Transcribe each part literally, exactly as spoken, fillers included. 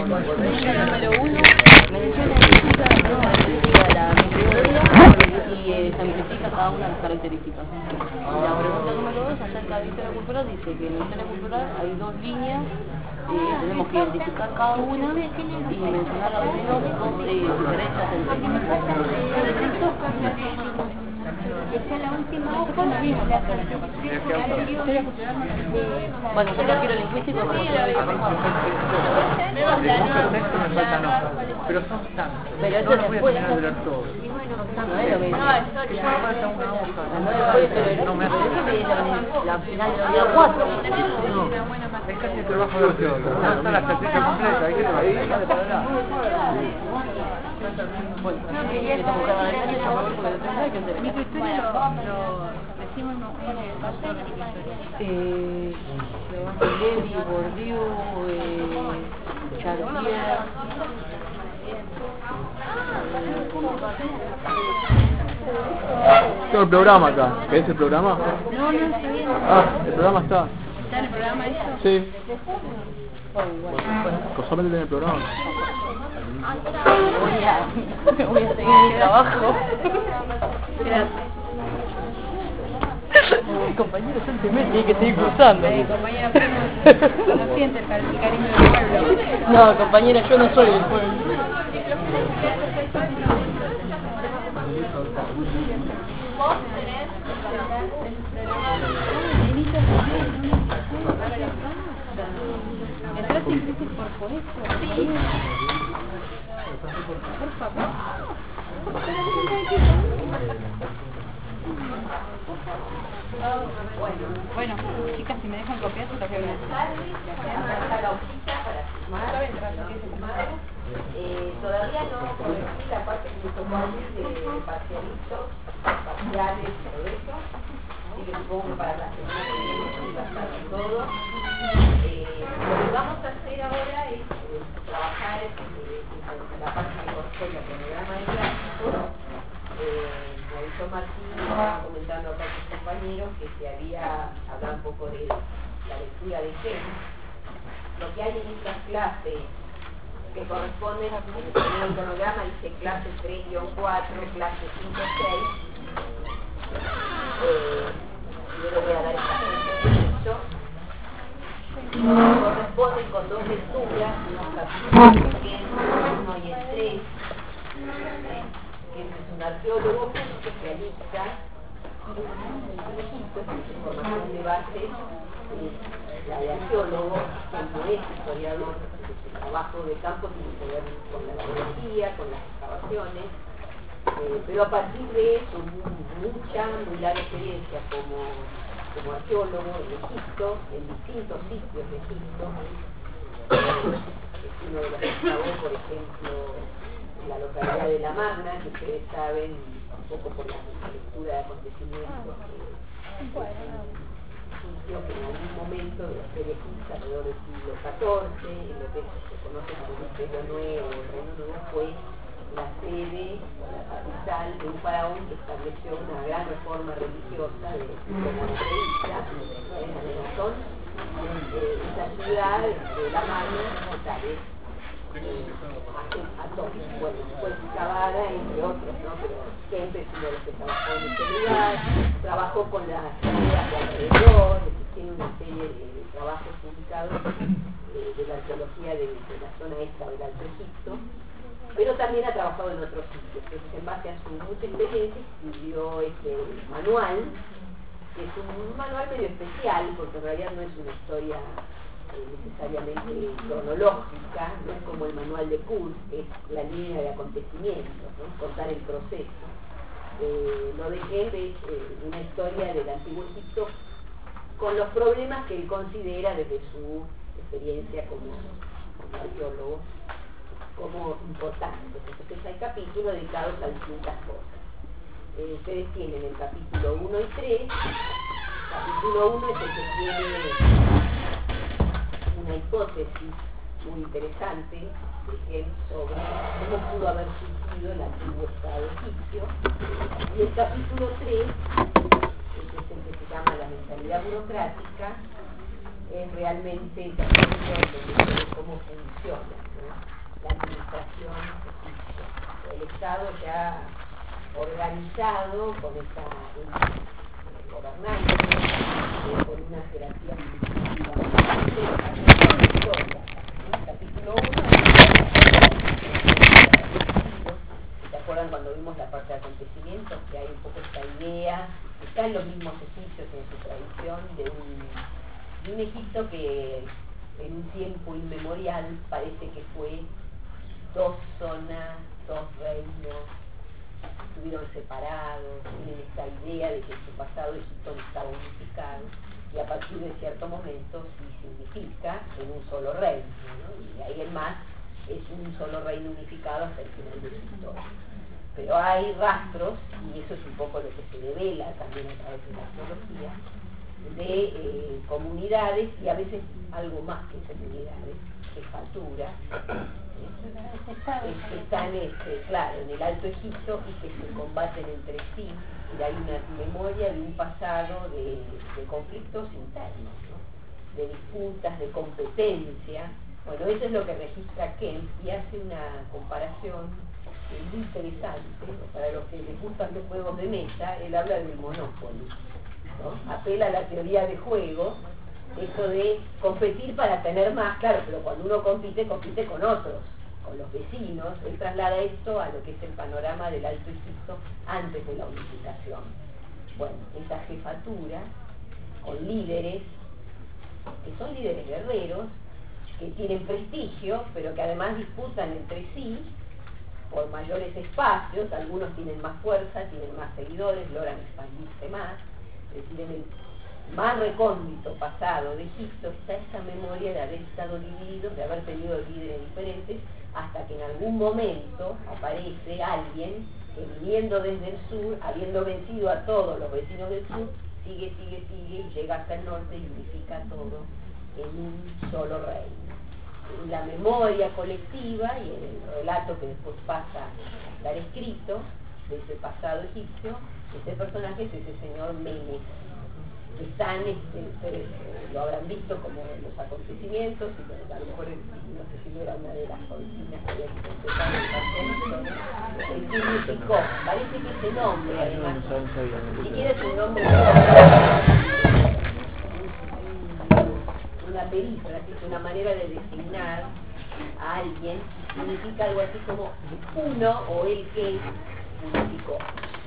Número uno, menciona física, no la teoría y eh, ejemplifica cada una de las características. Y la pregunta número dos, acerca de historia cultural, dice que en la historia cultural hay dos líneas, eh, tenemos que identificar cada una y mencionar al menos dos eh, diferencias entre sí. Esa es la última hoja, la misma. Bueno, yo prefiero lingüístico como De muchos textos me faltan hojas, pero son tantos. Pero eso no los voy a después. terminar de leer todos. No es lo mismo. Que ya me falta una hoja. No después, pero No me hace. la final de la unidad cuatro. No, es casi el trabajo de arqueólogo. No está la estrategia completa, hay que trabajar. Bueno, esta mujer va a decir, yo me voy porque después hay que entender. Microhistoria lo, lo decimos en el paso de microhistoria. Eh, Levi, Bourdieu, eh, Chartier. Tengo el programa acá. ¿Querés el programa? No, no está bien. Ah, el programa está. ¿Está en el programa eso? Sí. Cosamente tiene el programa. Voy a, voy a seguir mi trabajo. Gracias. Mi compañero Santiago tiene que seguir cursando. Eh, compañera, no, no siente el, cari- el cariño del pueblo. No, compañera, yo no soy del pueblo. ¿Entraste en crisis por poesía? Sí. Por favor. Bueno, chicas, si me dejan copiar, se lo voy a ver. Eh, todavía no corregí la parte que me tocó a mí de parcialitos, parciales y todo eso. Así que supongo para la semana que viene sí va a estar todo. Eh, lo que vamos a hacer ahora es eh, trabajar eh, en la parte que corresponde al programa de gráfico. Eh, me avisó Martín, estaba comentando acá con sus compañeros que se había hablado un poco de la lectura de Gen. Lo que hay en estas clases que corresponden a el cronograma dice clase tres guión cuatro, clase cinco seis. Eh, yo le voy a dar esta esto. Corresponden con dos lecturas, unos capítulos que es uno y el tres, que es un arqueólogo especialista en Egipto, es información de base, es la de arqueólogo, que no es historiador. El trabajo de campo tiene que ver con la arqueología, con las excavaciones, eh, pero a partir de eso, mucha, muy larga experiencia como, como arqueólogo en Egipto, en distintos sitios de Egipto. Eh, es uno de los que excavó, por ejemplo, en la localidad de La Magna, que ustedes saben, un poco por la lectura de acontecimientos, que sitio que en algún momento de la historia egipcia, alrededor del siglo catorce, en lo que se conoce como el Imperio Nuevo, el Reino Nuevo, fue la sede, la capital de un faraón que estableció una gran reforma religiosa de la monoteísta en Amenazón. Eh, esta ciudad de La Magna, tal vez bueno, fue excavada entre otros, ¿no? Pero siempre es uno de los que trabajó en este lugar, trabajó con las ciudades de alrededor, tiene una serie de, de trabajos publicados eh, de la arqueología de, de la zona esta del Alto Egipto, pero también ha trabajado en otros sitios. Entonces, en base a su mucha experiencia, escribió este manual, que es un manual medio especial, porque en realidad no es una historia necesariamente cronológica, no es como el manual de Kurz, que es la línea de acontecimientos, ¿no? Contar el proceso. Eh, lo de Gen es eh, una historia del Antiguo Egipto con los problemas que él considera desde su experiencia como, como arqueólogo como importantes. Entonces hay capítulos dedicados a distintas cosas. Eh, ustedes tienen el capítulo uno y tres. El capítulo uno es el que tiene una hipótesis muy interesante de Gen sobre cómo pudo haber surgido el antiguo Estado egipcio. Y el capítulo tres, que es el que se llama la mentalidad burocrática, es realmente el capítulo donde se ve cómo funciona, ¿no? tradición egipcia. El Estado ya organizado con esta gobernante, eh, con una jerarquía administrativa muy compleja. El capítulo uno, ¿se acuerdan cuando vimos la parte de acontecimientos? Que hay un poco esta idea, que está en los mismos egipcios en su tradición, de un, de un Egipto que en un tiempo inmemorial parece que fue dos zonas, dos reinos, estuvieron separados, tienen esta idea de que en su pasado Egipto no estaba unificado, y a partir de cierto momento sí se unifica en un solo reino, ¿no? Y de ahí en más es un solo reino unificado hasta el final de su historia. Pero hay rastros, y eso es un poco lo que se devela también a través de la arqueología, de eh, comunidades, y a veces algo más que comunidades, jefatura, que están, este, claro, en el Alto Egipto y que se combaten entre sí, y hay una memoria de un pasado de, de conflictos internos, ¿no? De disputas, de competencia. Bueno, eso es lo que registra Kemp y hace una comparación muy interesante, ¿no? Para los que les gustan los juegos de mesa. Él habla del Monopoly, ¿no? Apela a la teoría de juego, esto de competir para tener más, claro, pero cuando uno compite, compite con otros, con los vecinos. Él traslada esto a lo que es el panorama del Alto Egipto antes de la unificación. Bueno, esa jefatura con líderes, que son líderes guerreros, que tienen prestigio, pero que además disputan entre sí por mayores espacios. Algunos tienen más fuerza, tienen más seguidores, logran expandirse más. Es decir, en el más recóndito pasado de Egipto está esta memoria de haber estado divididos, de haber tenido líderes diferentes, hasta que en algún momento aparece alguien que, viniendo desde el sur, habiendo vencido a todos los vecinos del sur, sigue, sigue, sigue y llega hasta el norte y unifica todo en un solo reino. En la memoria colectiva y en el relato que después pasa a estar escrito de ese pasado egipcio, este personaje es ese señor Menes. Están, este, ustedes eh, lo habrán visto como los acontecimientos, y bueno, a lo mejor no sé si no era una de las consignas que había que empezar en el significó, parece que ese nombre además, ni siquiera es un nombre, una perífrasis, una manera de designar a alguien, significa algo así como uno o el que unificó.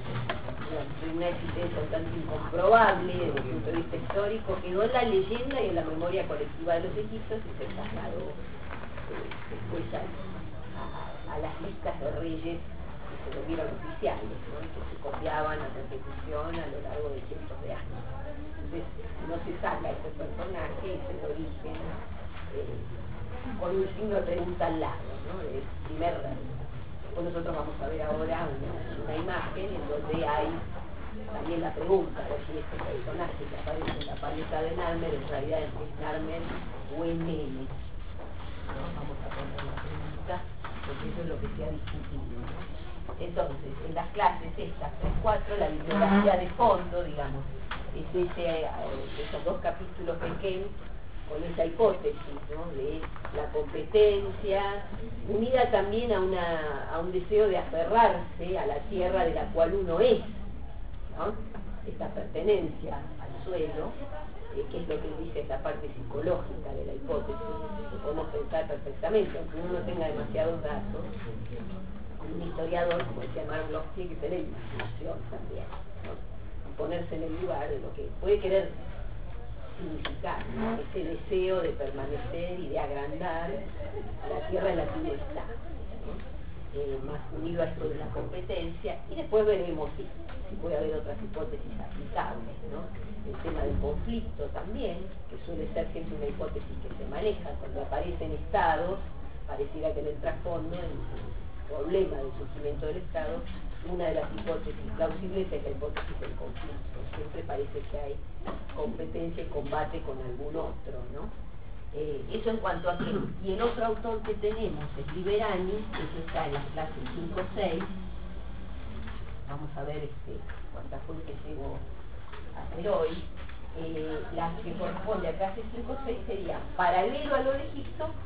Una existencia un tanto incomprobable desde el punto de vista histórico, quedó en la leyenda y en la memoria colectiva de los egipcios y se trasladó eh, después a, a, a las listas de reyes que se volvieron oficiales, ¿no? Y que se copiaban a repetición a lo largo de cientos de años. Entonces no se saca ese personaje, ese origen, eh, con un signo de pregunta al lado, ¿no? El primer rey. Nosotros vamos a ver ahora una, una imagen en donde hay también la pregunta de si este personaje que aparece en la paleta de Narmer en realidad es Narmer o es Menes. ¿No? Vamos a poner la pregunta porque eso es lo que se ha discutido, ¿no? Entonces, en las clases estas tres cuatro, la bibliografía de fondo, digamos, es ese, esos dos capítulos de Kemp con esa hipótesis, ¿no? De la competencia, unida también a, una, a un deseo de aferrarse a la tierra de la cual uno es, ¿no? Esta pertenencia al suelo, eh, que es lo que dice esta parte psicológica de la hipótesis, que podemos pensar perfectamente, aunque uno no tenga demasiados datos. Un historiador, como decía Mark Bloch, tiene que tener imaginación también, ¿no? Y ponerse en el lugar de lo que puede querer significar, ¿no? Ese deseo de permanecer y de agrandar a la tierra en la que uno está, ¿no? Eh, más unido a esto de la competencia, y después veremos si, si puede haber otras hipótesis aplicables, ¿no? El tema del conflicto también, que suele ser siempre una hipótesis que se maneja cuando aparecen estados, pareciera que en el trasfondo, en el problema del surgimiento del Estado, una de las hipótesis plausibles es la hipótesis del conflicto. Siempre parece que hay competencia y combate con algún otro, ¿no? Eh, eso en cuanto a que, y el otro autor que tenemos es Liberani, eso está en las clases cinco seis. Vamos a ver este, cuántas fuentes llego a hacer hoy. Eh, las que corresponde a clase cinco seis serían paralelo a lo de Egipto,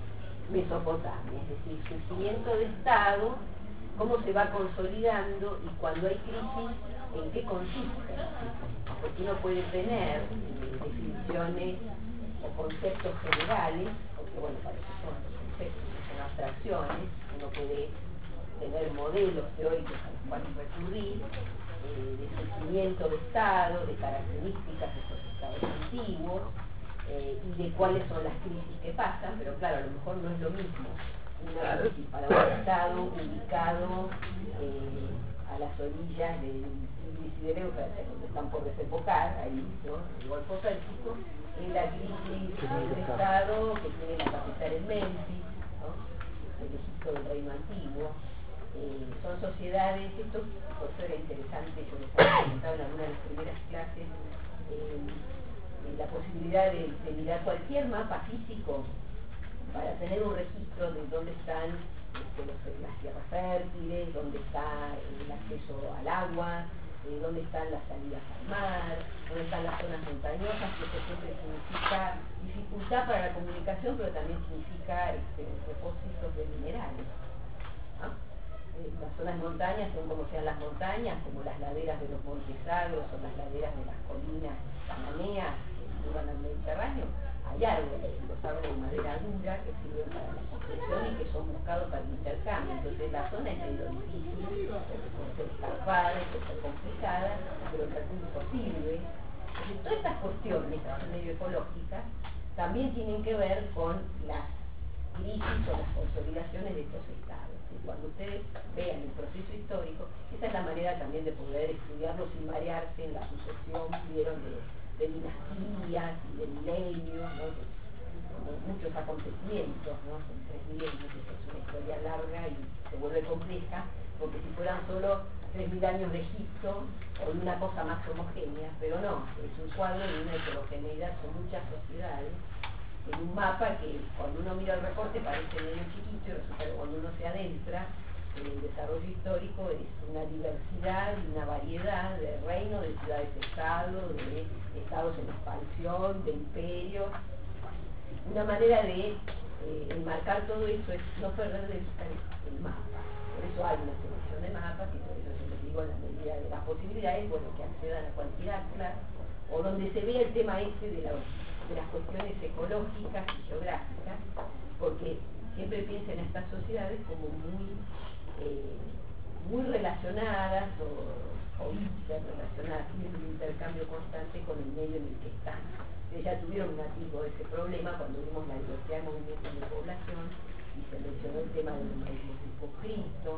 Mesopotamia, es decir, surgimiento de Estado, cómo se va consolidando y cuando hay crisis, en qué consiste. Porque uno puede tener eh, definiciones o conceptos generales, porque bueno, para eso son los conceptos, son abstracciones, uno puede tener modelos teóricos a los cuales recurrir, eh, de surgimiento de Estado, de características de estos estados antiguos, eh, y de cuáles son las crisis que pasan, pero claro, a lo mejor no es lo mismo una crisis para un Estado ubicado eh, a las orillas del Tigris y del Éufrates, donde están por desembocar, ahí, ¿no?, el Golfo Pérsico, es la crisis del Estado que tiene la capital en Memphis, ¿no?, el Egipto del Reino Antiguo. Eh, son sociedades, esto por eso era interesante, yo les había comentado en alguna de las primeras clases, eh, eh, la posibilidad de, de mirar cualquier mapa físico para tener un registro de dónde están este, los, las tierras fértiles, dónde está el acceso al agua, eh, dónde están las salidas al mar, dónde están las zonas montañosas, que eso siempre significa dificultad para la comunicación, pero también significa este, depósitos de minerales, ¿no? Eh, las zonas montañas son como sean las montañas, como las laderas de los montes sagros o las laderas de las colinas cananeas que llevan al Mediterráneo. Hay árboles, los árboles de madera dura que sirven para la construcción y que son buscados para el intercambio. Entonces la zona es medio difícil, puede ser escarpada, puede ser complicada, pero el recurso sirve. Entonces todas estas cuestiones, estas medio ecológicas, también tienen que ver con las crisis o las consolidaciones de estos estados. Y cuando ustedes vean el proceso histórico, esa es la manera también de poder estudiarlo sin marearse en la sucesión, vieron, de, de dinastías y de milenios, ¿no?, de muchos acontecimientos, ¿no?, son tres milenios, es una historia larga y se vuelve compleja, porque si fueran solo tres mil años de Egipto o de una cosa más homogénea, pero no, es un cuadro de una heterogeneidad, son muchas sociedades en un mapa que cuando uno mira el reporte parece medio chiquito y resulta que cuando uno se adentra en el desarrollo histórico es una diversidad y una variedad de reinos, de ciudades-estado, de estados en expansión, de imperios. Una manera de eh, enmarcar todo eso es no perder de vista el, el mapa. Por eso hay una selección de mapas y por eso yo les digo, en la medida de las posibilidades, bueno, que accedan a cualquier atlas o donde se vea el tema ese de la de las cuestiones ecológicas y geográficas, porque siempre piensen en estas sociedades como muy eh, muy relacionadas o, o interrelacionadas, tienen un intercambio constante con el medio en el que están. Ustedes ya tuvieron un atisbo de ese problema cuando vimos la diversidad de movimientos de población y se mencionó el tema del humanismo circunscrito,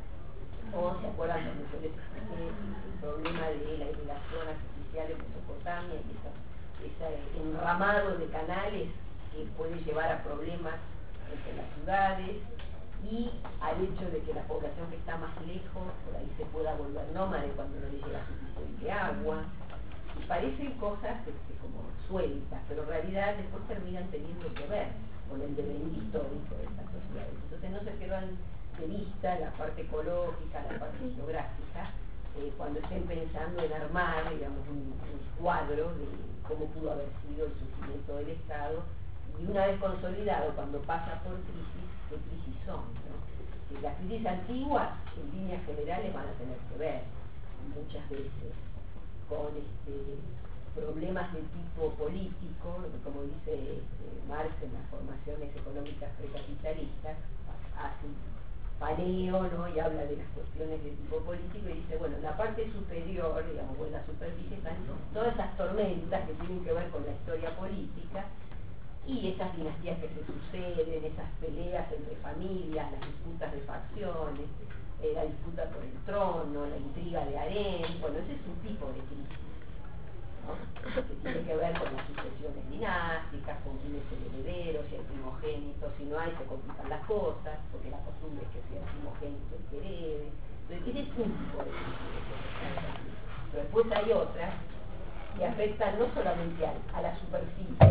o se acuerdan cuando yo les expliqué el problema de la irrigación artificial en Mesopotamia y esa ese enramado de canales que puede llevar a problemas entre las ciudades y al hecho de que la población que está más lejos por ahí se pueda volver nómade cuando no le llega suficiente agua. Y parecen cosas este, como sueltas, pero en realidad después terminan teniendo que ver con el devenir histórico de estas sociedades. Entonces no se pierdan de vista la parte ecológica, la parte geográfica, eh, cuando estén pensando en armar, digamos, un, un cuadro de cómo pudo haber sido el surgimiento del Estado, y una vez consolidado, cuando pasa por crisis, ¿qué crisis son? ¿No? Si las crisis antiguas, en líneas generales, van a tener que ver, muchas veces, con este, problemas de tipo político, como dice eh, Marx en las formaciones económicas precapitalistas, hace un paneo, ¿no?, y habla de las cuestiones de tipo político y dice, bueno, en la parte superior, digamos, o en la superficie están todas esas tormentas que tienen que ver con la historia política y esas dinastías que se suceden, esas peleas entre familias, las disputas de facciones, eh, la disputa por el trono, la intriga de harén. Bueno, ese es un tipo de crisis, ¿no?, que tiene que ver con las sucesiones dinásticas, con quién es el heredero, si hay primogénito, si no hay se complican las cosas, porque la costumbre es que sea el primogénito el que herede. Entonces ese es un tipo de crisis. Pero después hay otras que afectan no solamente a, a la superficie,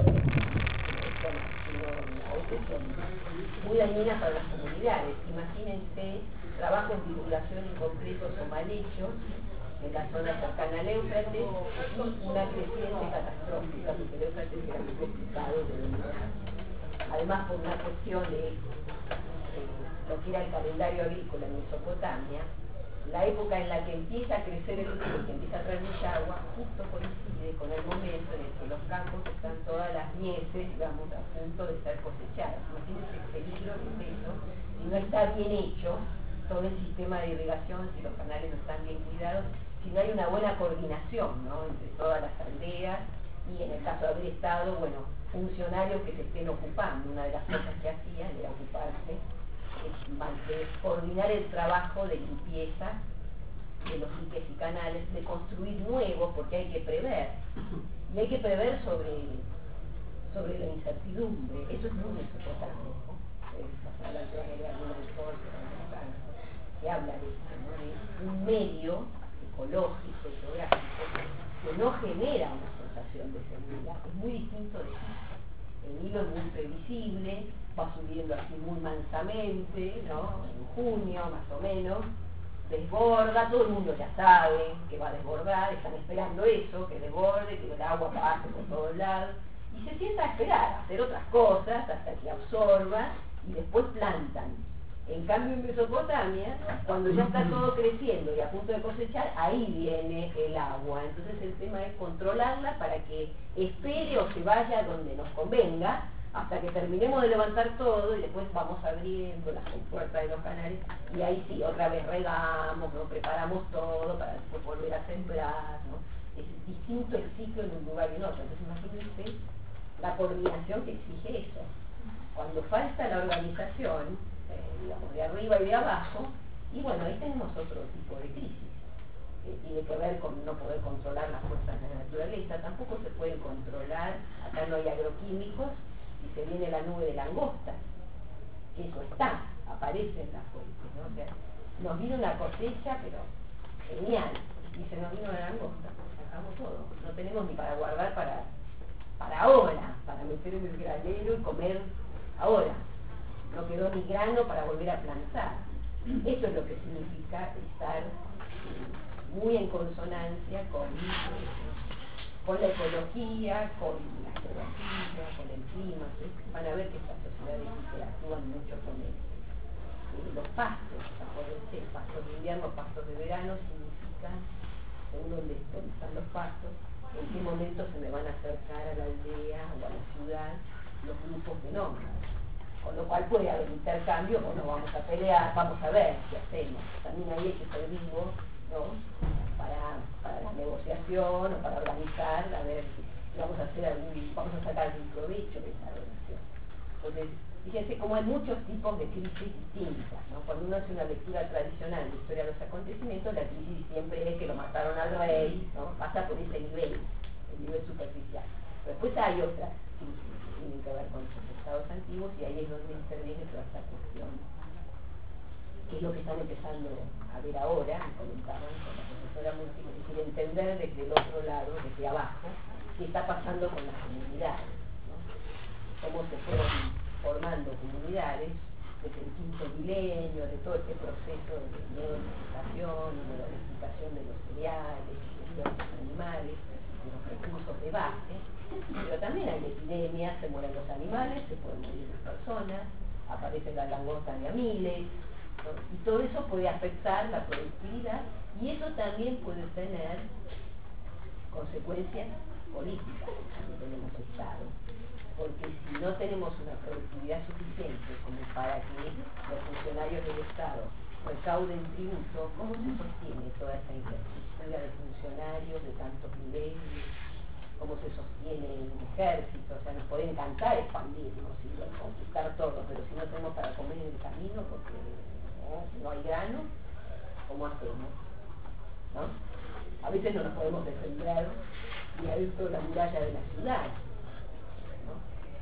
sino a veces son muy dañinas para las comunidades. Imagínense trabajos de divulgación incompletos o mal hechos en la zona cercana al Éufrates y una creciente catastrófica, porque el Éufrates era muy complicado de dominar. además por una cuestión de eh, lo que era el calendario agrícola en Mesopotamia, la época en la que empieza a crecer el río y que empieza a traer mucha agua, justo coincide con el momento en el que los campos están todas las mieses, digamos, a punto de ser cosechadas. Imagínense el peligro que es eso, si no está bien hecho todo el sistema de irrigación, si los canales no están bien cuidados, si no hay una buena coordinación, ¿no?, entre todas las aldeas, y en el caso de haber estado, bueno, funcionarios que se estén ocupando, una de las cosas que hacían era ocuparse, es coordinar el trabajo de limpieza de los diques y canales, de construir nuevos, porque hay que prever, y hay que prever sobre, sobre la incertidumbre. Eso es muy mesopotámico, se habla de esto, ¿no?, de un medio ecológico, geográfico, que no genera una sensación de seguridad, es muy distinto de eso. El Nilo es muy previsible, va subiendo así muy mansamente, ¿no?, en junio más o menos, desborda, todo el mundo ya sabe que va a desbordar, están esperando eso, que desborde, que el agua pase por todos lados, y se sienta a esperar, a hacer otras cosas hasta que absorba y después plantan. En cambio en Mesopotamia, cuando ya está todo creciendo y a punto de cosechar, ahí viene el agua. Entonces el tema es controlarla para que espere o se vaya donde nos convenga, hasta que terminemos de levantar todo y después vamos abriendo las compuertas de los canales y ahí sí, otra vez regamos, ¿no?, preparamos todo para después volver a sembrar, ¿no? Es distinto el ciclo en un lugar y en otro. Entonces imagínense la coordinación que exige eso. Cuando falta la organización, eh, digamos, de arriba y de abajo, y bueno, ahí tenemos otro tipo de crisis, que tiene que ver con no poder controlar las fuerzas de la naturaleza. Tampoco se pueden controlar, acá no hay agroquímicos, y se viene la nube de langosta, que eso está, aparece en las fuentes, ¿no? O sea, nos vino una cosecha, pero genial, y se nos vino la langosta, sacamos todo, no tenemos ni para guardar para, para ahora, para meter en el granero y comer ahora, no quedó ni grano para volver a plantar. Eso es lo que significa estar muy en consonancia con, con la ecología, con la geografía, con el clima, ¿sí? Van a ver que estas sociedades interactúan mucho con el, eh, los pastos, ser pastos de invierno, pastos de verano, significan, según donde están los pastos, en qué momento se me van a acercar a la aldea o a la ciudad los grupos de nómadas. Con lo cual puede haber intercambio, o no vamos a pelear, vamos a ver qué hacemos. También ahí hay que ser vivo, ¿no?, para, para la negociación o para organizar, a ver si vamos a hacer algún, vamos a sacar algún provecho de esa relación. Entonces, fíjense cómo hay muchos tipos de crisis distintas, ¿no? Cuando uno hace una lectura tradicional de historia de los acontecimientos, la crisis siempre es que lo mataron al rey, ¿no? Pasa por ese nivel, el nivel superficial. Pero después hay otras crisis que tienen que ver con los estados antiguos, y ahí es donde interviene toda esta cuestión, que es lo que están empezando a ver ahora, me comentaban con la profesora Murphy, que quiere entender desde el otro lado, desde abajo, qué está pasando con las comunidades, ¿no? Cómo se fueron formando comunidades desde el quinto milenio, de todo este proceso de neolificación, de domesticación de los cereales, de los animales, de los recursos de base. Pero también hay epidemias, se mueren los animales, se pueden morir las personas, aparecen las langostas de a miles, ¿no? Y todo eso puede afectar la productividad, y eso también puede tener consecuencias políticas que tenemos Estado, porque si no tenemos una productividad suficiente como para que los funcionarios del Estado recauden tributo, ¿cómo se sostiene toda esta infraestructura de funcionarios de tantos niveles? ¿Cómo se sostiene un ejército? O sea, nos puede encantar expandirnos y conquistar todo, pero si no tenemos para comer en el camino porque no, no hay grano, ¿cómo hacemos? ¿No? A veces no nos podemos defender ni adentro de la muralla de la ciudad, ¿no?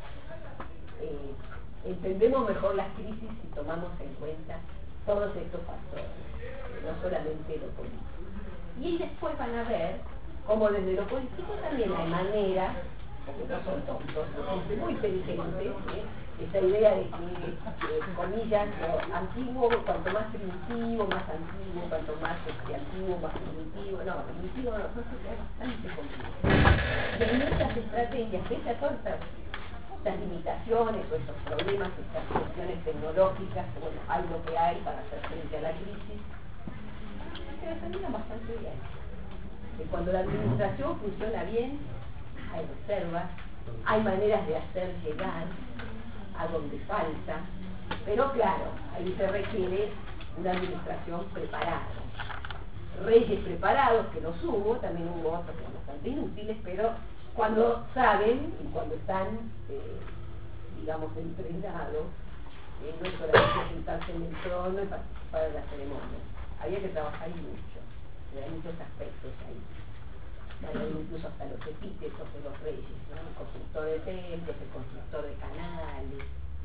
Eh, entendemos mejor las crisis si tomamos en cuenta todos estos factores, no solamente lo político. Y después van a ver como desde lo político también hay maneras, porque no son tontos, son muy inteligentes, ¿sí? Esa idea de que, eh, comillas, lo antiguo, cuanto más primitivo, más antiguo, cuanto más este, antiguo, más primitivo, no, primitivo no, no, es bastante complicado. Y hay muchas estrategias, pese a todas estas estas limitaciones o estos problemas, estas cuestiones tecnológicas, que bueno, hay lo que hay para hacer frente a la crisis, se defendieron bastante bien. Y cuando la administración funciona bien, hay reservas, hay maneras de hacer llegar a donde falta, pero claro, ahí se requiere una administración preparada. Reyes preparados, que los hubo, también hubo otros que son bastante inútiles, pero cuando saben y cuando están, eh, digamos, entrenados, eh, no es solamente sentarse en el trono y participar de la ceremonia. Había que trabajar mucho, hay muchos aspectos ahí. Bueno, incluso hasta los epítetos de los reyes, ¿no? El constructor de templos, el constructor de canales,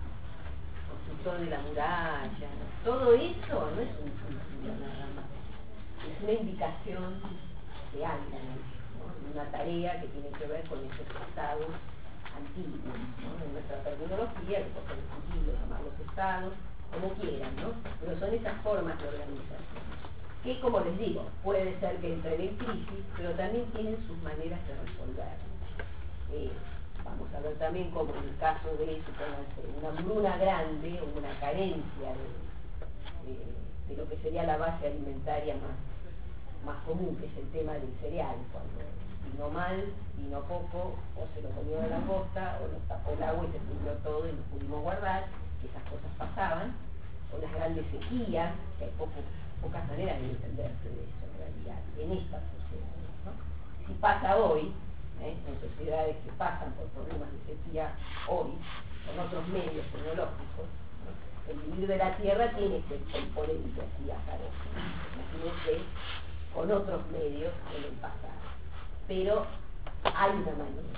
el constructor de la muralla, ¿no? Todo eso no es un título nada más, es una indicación de algo, ¿no? Una tarea que tiene que ver con esos estados antiguos, ¿no? En nuestra terminología, que son antiguos, llamarlos estados, como quieran, ¿no? Pero son esas formas de organización, que como les digo, puede ser que entren en crisis, pero también tienen sus maneras de resolver. Eh, vamos a ver también como en el caso de suponganse, una hambruna grande o una carencia de, de, de lo que sería la base alimentaria más, más común, que es el tema del cereal, cuando vino mal, vino poco, o se lo comió de la costa, o nos tapó el agua y se pudrió todo y no pudimos guardar, que esas cosas pasaban, o las grandes sequías, que hay poco pocas maneras de entenderse de eso en realidad, en estas sociedades, ¿no? Si pasa hoy, ¿eh? en sociedades que pasan por problemas de sequía hoy, con otros medios tecnológicos, ¿no? El vivir de la tierra tiene ese componente así azaroso, imagínense con otros medios en el pasado. Pero hay una manera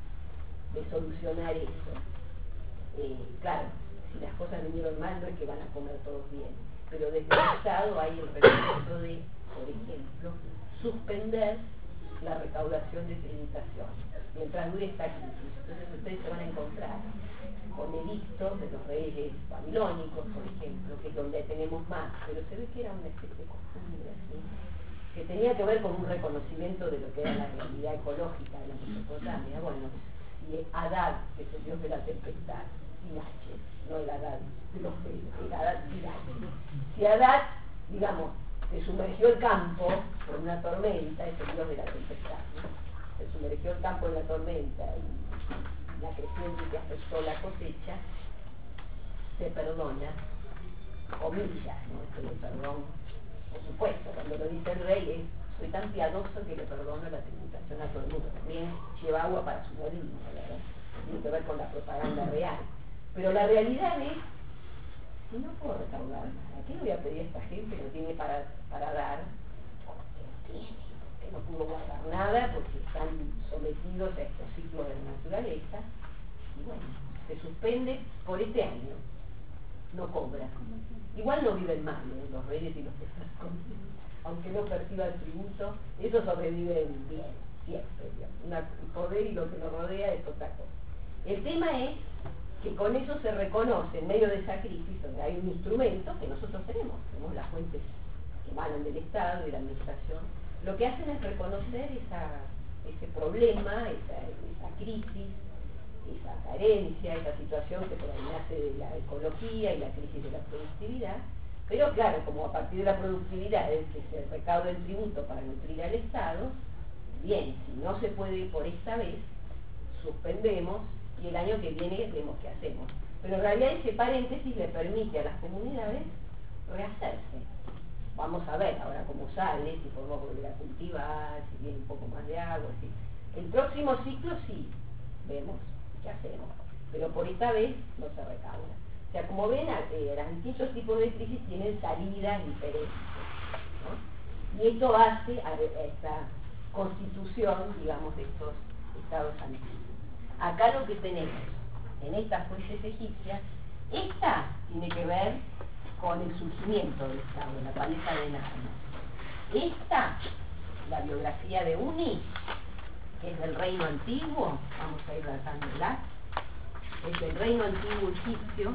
de solucionar eso. Eh, claro, si las cosas vinieron mal no es que van a comer todos bien, pero desde el Estado hay el recurso de, por ejemplo, suspender la recaudación de tributación mientras dure esta crisis. Entonces ustedes se van a encontrar con edictos de los reyes babilónicos, por ejemplo, que es donde tenemos más, pero se ve que era una especie de costumbre así, que tenía que ver con un reconocimiento de lo que era la realidad ecológica de la Mesopotamia. Bueno, si Adad, que es el dios de la tempestad, Sinache, no el Adad de los feos, el Adad Sinache. Si Adad, digamos, se sumergió el campo por una tormenta, es el dios de la tempestad, ¿no? Se sumergió el campo en la tormenta y la creciente que afectó la cosecha, se perdona, comillas, ¿no? Esto de perdón, por supuesto, cuando lo dice el rey es, soy tan piadoso que le perdono la tributación a todo el mundo. También lleva agua para su molino, ¿verdad? Tiene que ver con la propaganda real. Pero la realidad es, si no puedo recaudar, ¿a qué le voy a pedir a esta gente que no tiene para, para dar? Porque no tiene, que no pudo guardar nada, porque están sometidos a estos ciclos de la naturaleza. Y bueno, se suspende por este año, no cobra. Igual no viven mal, ¿eh? Los reyes y los que están con él. Aunque no perciban tributo, esos sobreviven bien, siempre. Una, el poder y lo que nos rodea es otra cosa. El tema es que con eso se reconoce, en medio de esa crisis, donde hay un instrumento que nosotros tenemos, tenemos las fuentes que emanan del Estado y de la administración, lo que hacen es reconocer esa, ese problema, esa, esa crisis, esa carencia, esa situación que por ahí nace de la ecología y la crisis de la productividad, pero claro, como a partir de la productividad es que se recauda el tributo para nutrir al Estado, bien, si no se puede por esta vez, suspendemos y el año que viene vemos qué hacemos. Pero en realidad ese paréntesis le permite a las comunidades rehacerse. Vamos a ver ahora cómo sale, si podemos volver a cultivar, si viene un poco más de agua, si... El próximo ciclo sí, vemos qué hacemos, pero por esta vez no se recauda. O sea, como ven, eh, los distintos tipos de crisis tienen salidas diferentes, ¿no? Y esto hace a, a esta constitución, digamos, de estos estados antiguos. Acá lo que tenemos en estas fuentes egipcias, esta tiene que ver con el surgimiento del Estado, la paleta de normas. Esta, la biografía de Uni, que es del reino antiguo, vamos a ir tratándola, es el reino antiguo egipcio,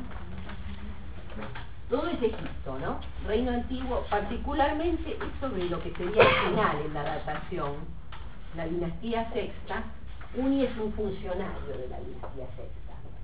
todo es Egipto, ¿no? Reino antiguo, particularmente es sobre lo que sería el final en la datación, la dinastía sexta. Uni es un funcionario de la dinastía sexta,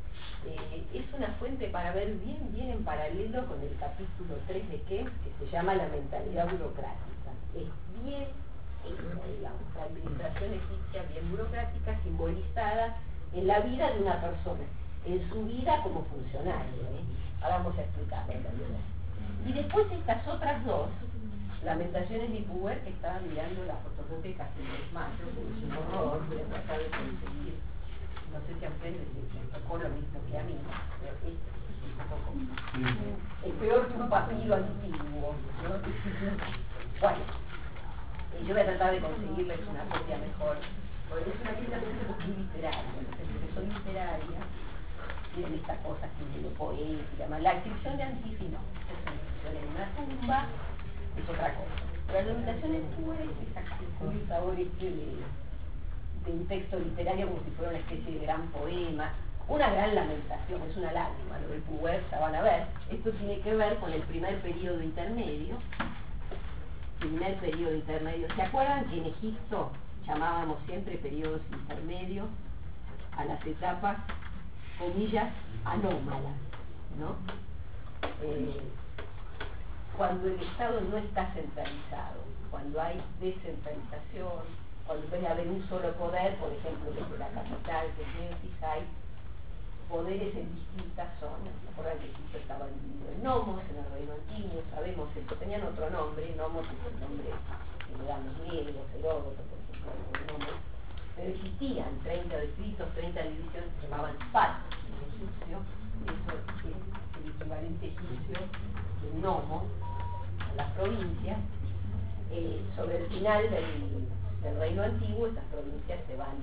eh, es una fuente para ver bien, bien en paralelo con el capítulo tres de Keynes, que se llama la mentalidad burocrática. Es bien esa, digamos, la administración egipcia bien burocrática, simbolizada en la vida de una persona, en su vida como funcionario, ¿eh? Ahora vamos a explicarlo en realidad. Y después estas otras dos, Lamentaciones de Ipuwer, que estaban mirando la fotocopia casi en desmayo, porque es un horror, voy a tratar de conseguir, no sé si a ustedes les tocó lo mismo que a mí, pero este es un poco es peor que un papiro antiguo, ¿no? Bueno, y yo voy a tratar de conseguirles una copia mejor, porque es una pieza muy literaria, entonces porque soy literaria, tienen estas cosas que de lo poética, la inscripción de Antifi no, es una inscripción en una tumba, es otra cosa. Pero la lamentación de Ipuwer es exacto, con el sabor este de, de un texto literario como si fuera una especie de gran poema, una gran lamentación, es una lágrima, lo de Ipuwer, ya van a ver. Esto tiene que ver con el primer periodo intermedio, primer periodo intermedio. ¿Se acuerdan que en Egipto llamábamos siempre periodos intermedios a las etapas, comillas, anómalas, ¿no? Eh, cuando el Estado no está centralizado, cuando hay descentralización, cuando en vez de haber un solo poder, por ejemplo, desde la capital, que es Memphis, hay poderes en distintas zonas. ¿Se acuerdan que Egipto estaba dividido en nomos, en el reino antiguo? Sabemos esto, tenían otro nombre, nomos es el nombre que le dan los griegos, Heródoto, por ejemplo, el nombre, pero existían treinta distritos, treinta divisiones que se llamaban Spat en egipcio, eso es el equivalente egipcio de nomo, a las provincias. Eh, sobre el final del, del reino antiguo, estas provincias se van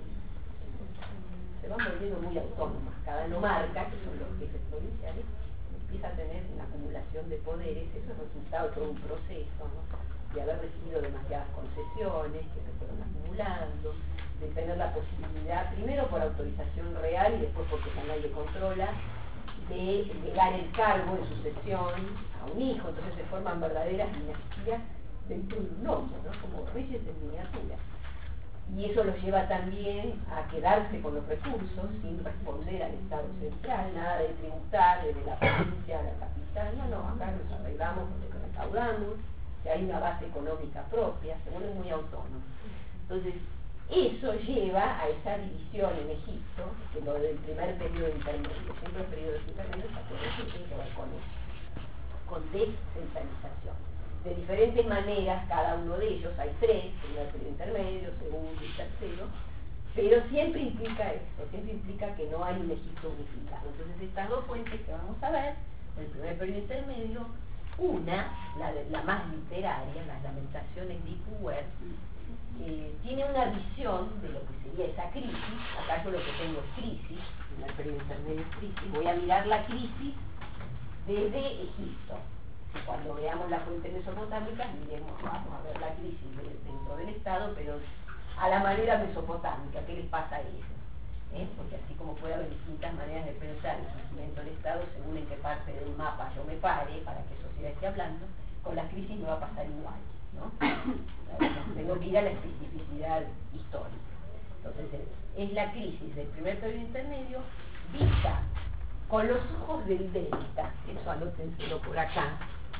se van volviendo muy autónomas. Cada nomarca, que son los jefes provinciales, empieza a tener una acumulación de poderes. Eso es resultado de todo un proceso, ¿no? De haber recibido demasiadas concesiones que se fueron acumulando, de tener la posibilidad, primero por autorización real y después porque ya nadie controla, de llegar el cargo en sucesión a un hijo. Entonces se forman verdaderas dinastías dentro de un nomo, ¿no? Como reyes en miniatura. Y eso los lleva también a quedarse con los recursos sin responder al Estado central, nada de tributar desde la provincia a la capital, no, no, acá nos arreglamos con lo que recaudamos, que hay una base económica propia, se vuelve muy autónomo. Entonces, eso lleva a esa división en Egipto, que lo del primer periodo intermedio, siempre el periodo intermedio tiene que ver con eso, con descentralización. De diferentes maneras, cada uno de ellos, hay tres, primer periodo intermedio, segundo y tercero, pero siempre implica eso, siempre implica que no hay un Egipto unificado. Entonces estas dos fuentes que vamos a ver, el primer periodo intermedio, una, la, de, la más literaria, las Lamentaciones de Ipuwer, eh, tiene una visión de lo que sería esa crisis. Acá yo lo que tengo es crisis, en el periodo intermedio es crisis, voy a mirar la crisis desde Egipto. Cuando veamos las fuentes mesopotámicas, miremos, vamos a ver la crisis de, dentro del Estado, pero a la manera mesopotámica, ¿qué les pasa a ellos? ¿Eh? Porque así como puede haber distintas maneras de pensar el surgimiento del Estado, según en qué parte del mapa yo me pare, para qué sociedad esté hablando, con la crisis me va a pasar igual, ¿no? Tengo que ir a la especificidad histórica. Entonces, es la crisis del primer periodo intermedio vista con los ojos del delta, eso anótenselo por acá,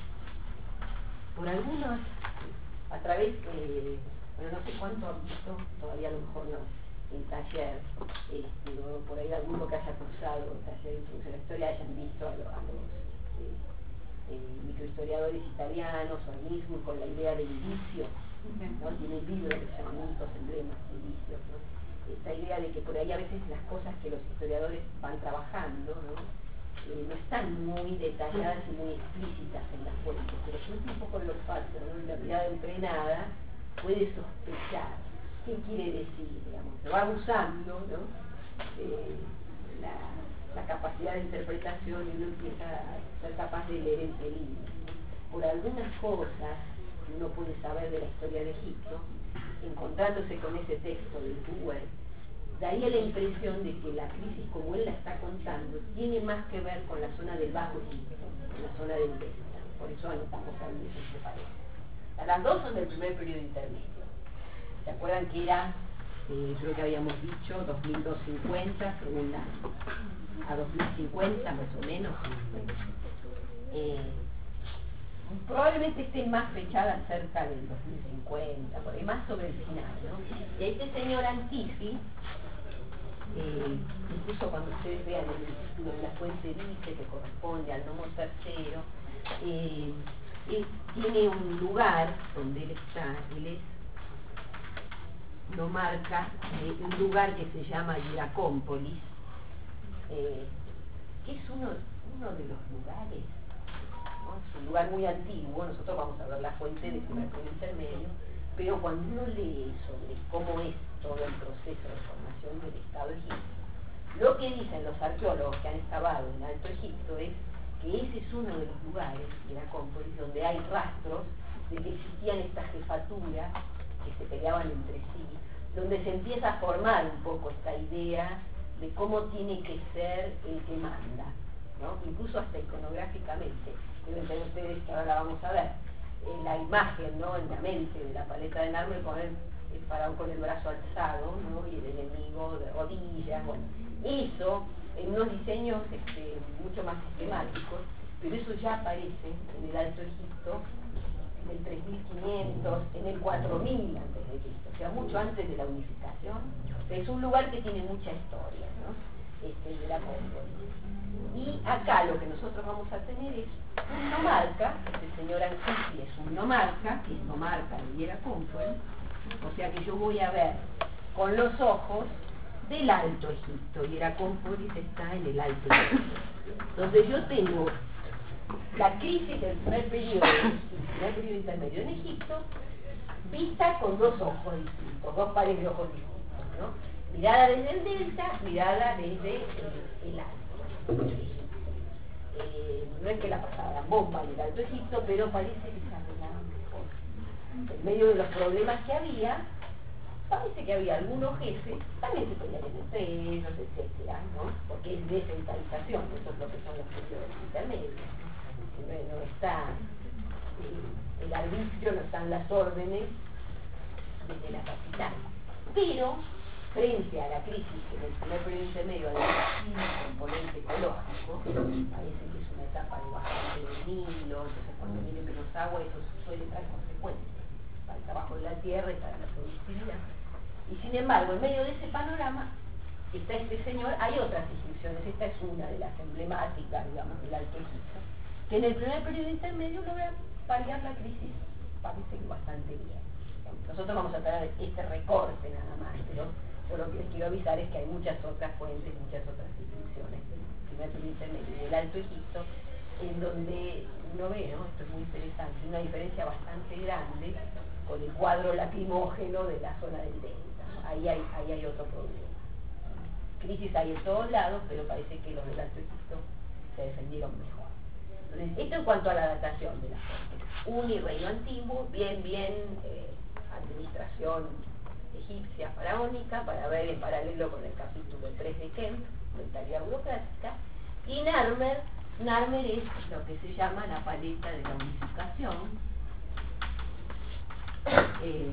por algunos, a través de, bueno, no sé cuánto han visto, todavía a lo mejor no, el taller, este, o por ahí alguno que haya cursado el taller de introducción a la historia, hayan visto a, lo, a los eh, eh, microhistoriadores italianos, o a Ginsburg, con la idea del indicio, ¿no? Tiene un libro que se llama Mitos, Emblemas, Indicios, ¿no? Esta idea de que por ahí a veces las cosas que los historiadores van trabajando, ¿no? Eh, no están muy detalladas y muy explícitas en las fuentes, pero es un poco lo falso, ¿no? La mirada entrenada puede sospechar qué quiere decir, digamos, se va usando, ¿no? eh, la, la capacidad de interpretación, y uno empieza a ser capaz de leer entre líneas, ¿no? Por algunas cosas que uno puede saber de la historia de Egipto, encontrándose con ese texto de Ipuwer, daría la impresión de que la crisis, como él la está contando, tiene más que ver con la zona del Bajo Egipto, con la zona del Delta. Por eso anotamos ahí eso se parece. Las dos son del primer periodo intermedio. ¿Se acuerdan que era eh, creo que habíamos dicho dos mil doscientos cincuenta, según la, a dos mil cincuenta más o menos. Eh, probablemente esté más fechada cerca del dos mil cincuenta, por ahí más sobre el final, ¿no? Y este señor Antifi, eh, incluso cuando ustedes vean el título de la fuente dice que corresponde al nomo tercero, eh, él tiene un lugar donde él está, él es, lo marca, eh, un lugar que se llama Hieracómpolis, eh, que es uno, uno de los lugares, ¿no? Es un lugar muy antiguo. Nosotros vamos a ver la fuente de primer intermedio, pero cuando uno lee sobre cómo es todo el proceso de formación del Estado egipcio, lo que dicen los arqueólogos que han excavado en Alto Egipto es que ese es uno de los lugares, Hieracómpolis, donde hay rastros de que existían estas jefaturas que se peleaban entre sí, donde se empieza a formar un poco esta idea de cómo tiene que ser el que manda, ¿no? Incluso hasta iconográficamente. Deben tener ustedes, que ahora la vamos a ver, eh, la imagen, ¿no?, en la mente de la paleta de Narmer con el, el faraón con el brazo alzado, ¿no?, y el enemigo de rodillas. Bueno, eso en unos diseños este, mucho más sistemáticos, pero eso ya aparece en el Alto Egipto en el tres mil quinientos, en el cuatro mil antes de Cristo, o sea, mucho antes de la unificación. Es un lugar que tiene mucha historia, ¿no?, este, de la Cómpolis. Y acá lo que nosotros vamos a tener es un nomarca. Este señor Antifi es un nomarca, que es nomarca de Hieracómpolis, o sea que yo voy a ver con los ojos del Alto Egipto. Hieracómpolis está en el Alto Egipto. Entonces yo tengo la crisis del primer periodo, el primer periodo intermedio en Egipto, vista con dos ojos distintos, dos pares de ojos distintos, ¿no? Mirada desde el delta, mirada desde el, el Alto. Eh, no es que la pasaran bomba en el Alto Egipto, pero parece que se arreglaban mejor. En medio de los problemas que había, parece que había algunos jefes, también se podían entre ellos, etcétera, ¿no? Porque es descentralización, eso es lo que son los periodos intermedios. No, no está el, el arbitrio, no están las órdenes desde la capital. Pero frente a la crisis en el primer periodo intermedio, además tiene un componente ecológico, parece que es una etapa de bajante del Nilo, entonces cuando viene menos agua eso suele traer consecuencias para el trabajo de la tierra y para la productividad. Y sin embargo, en medio de ese panorama está este señor. Hay otras inscripciones, esta es una de las emblemáticas, digamos, del Alto Egipto, que en el primer periodo intermedio logra paliar la crisis, parece que bastante bien. Nosotros vamos a traer este recorte nada más, pero yo lo que les quiero avisar es que hay muchas otras fuentes, muchas otras inscripciones del primer periodo intermedio del Alto Egipto, en donde uno ve, ¿no?, esto es muy interesante, una diferencia bastante grande con el cuadro lacrimógeno de la zona del delta, ¿no? Ahí hay, ahí hay otro problema. Crisis hay en todos lados, pero parece que los del Alto Egipto se defendieron mejor. Entonces, esto en cuanto a la datación de la fuente. Unireino antiguo, bien, bien, eh, administración egipcia faraónica, para ver en paralelo con el capítulo tres de Kemp, mentalidad burocrática. Y Narmer, Narmer es lo que se llama la paleta de la unificación. Eh,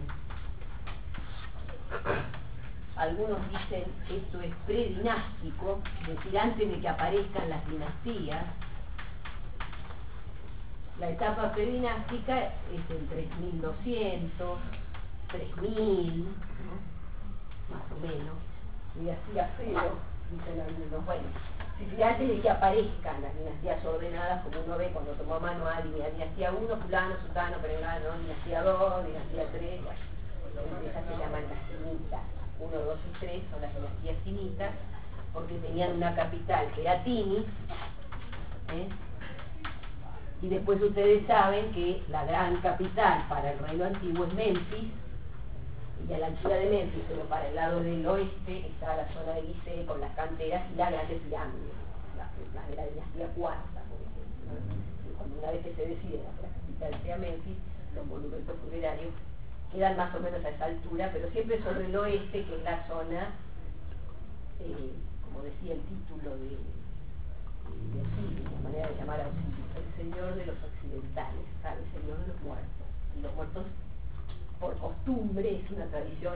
algunos dicen que esto es predinástico, es decir, antes de que aparezcan las dinastías. La etapa predinástica es el tres mil doscientos, tres mil, ¿no?, más o menos, dinastía cero, dicen algunos. Bueno, si antes de que aparezcan las dinastías ordenadas, como uno ve cuando tomó mano a dinastía uno, fulano, sutano, perengano, dinastía dos, dinastía tres, bueno, esas se llaman las finitas, uno, dos y tres son las dinastías finitas, porque tenían una capital que era Tinis, ¿eh? Y después ustedes saben que la gran capital para el reino antiguo es Memphis, y a la altura de Memphis, pero para el lado del oeste, está la zona de Gizeh con las canteras y las grandes pirámides, las la de la dinastía cuarta, por ejemplo. Y cuando una vez que se decide que la capital sea Memphis, los monumentos funerarios quedan más o menos a esa altura, pero siempre sobre el oeste, que es la zona, eh, como decía el título de, de Osiris, la manera de llamar a Osiris, el señor de los occidentales, ¿sabe? El señor de los muertos. Y los muertos, por costumbre, es una tradición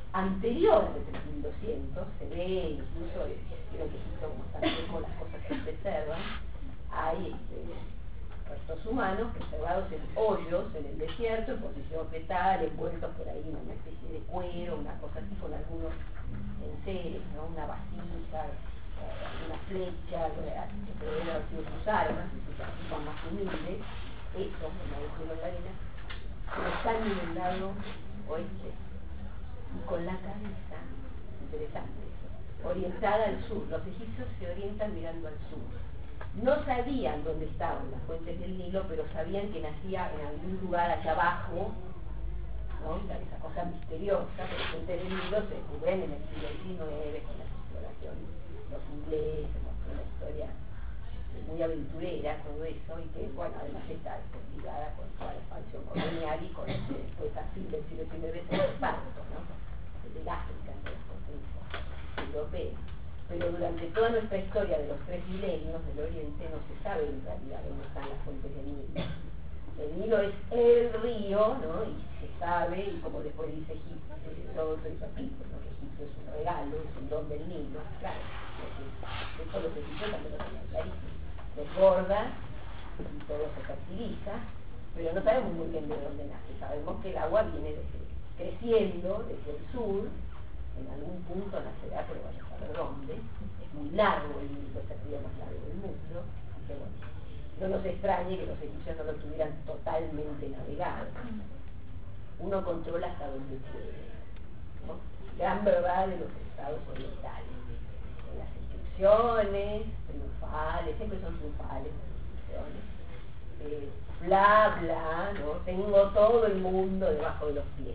anterior al tres mil doscientos, se ve incluso, creo que Egipto, como están como las cosas que se preservan, hay este, restos humanos preservados en hoyos en el desierto, en posición fetal, envueltos por ahí en una especie de cuero, una cosa así con algunos enseres, ¿no? Una vasija, una flecha, que pueden haber sido sus armas, sus armas más humildes, eso, en el agujero en la arena, pero están en el lado oeste, y con la cabeza, interesante eso, orientada al sur. Los egipcios se orientan mirando al sur. No sabían dónde estaban las fuentes del Nilo, pero sabían que nacía en algún lugar allá abajo, ¿no? Esa cosa misteriosa, que las fuentes del Nilo se descubren en el siglo diecinueve con las exploraciones, los ingleses, una historia muy aventurera, todo eso, y que, bueno, además está ligada con toda la expansión colonial y con pues así del siglo diecinueve se el parto, ¿no? Del África, de las potencias europeas. Pero durante toda nuestra historia de los tres milenios del Oriente no se sabe en realidad dónde están las fuentes del Nilo. El Nilo es el río, ¿no? Y se sabe, y como después dice Egipto, todo el capítulo, ¿no? Que Egipto es un regalo, es un don del Nilo, claro, porque eso los egipcios también lo tenían clarísimo. Desborda y todo se fertiliza, pero no sabemos muy bien de dónde nace. Sabemos que el agua viene desde, creciendo desde el sur. En algún punto nacerá, pero vaya a saber dónde. Es muy largo el Nilo, es el río más largo del mundo, así que bueno, no nos extrañe que los egipcios no lo tuvieran totalmente navegado. Uno controla hasta donde quiere, ¿no? Gran verdad de los estados orientales. En las inscripciones triunfales, siempre son triunfales las inscripciones. Eh, bla, bla, ¿no? Tengo todo el mundo debajo de los pies.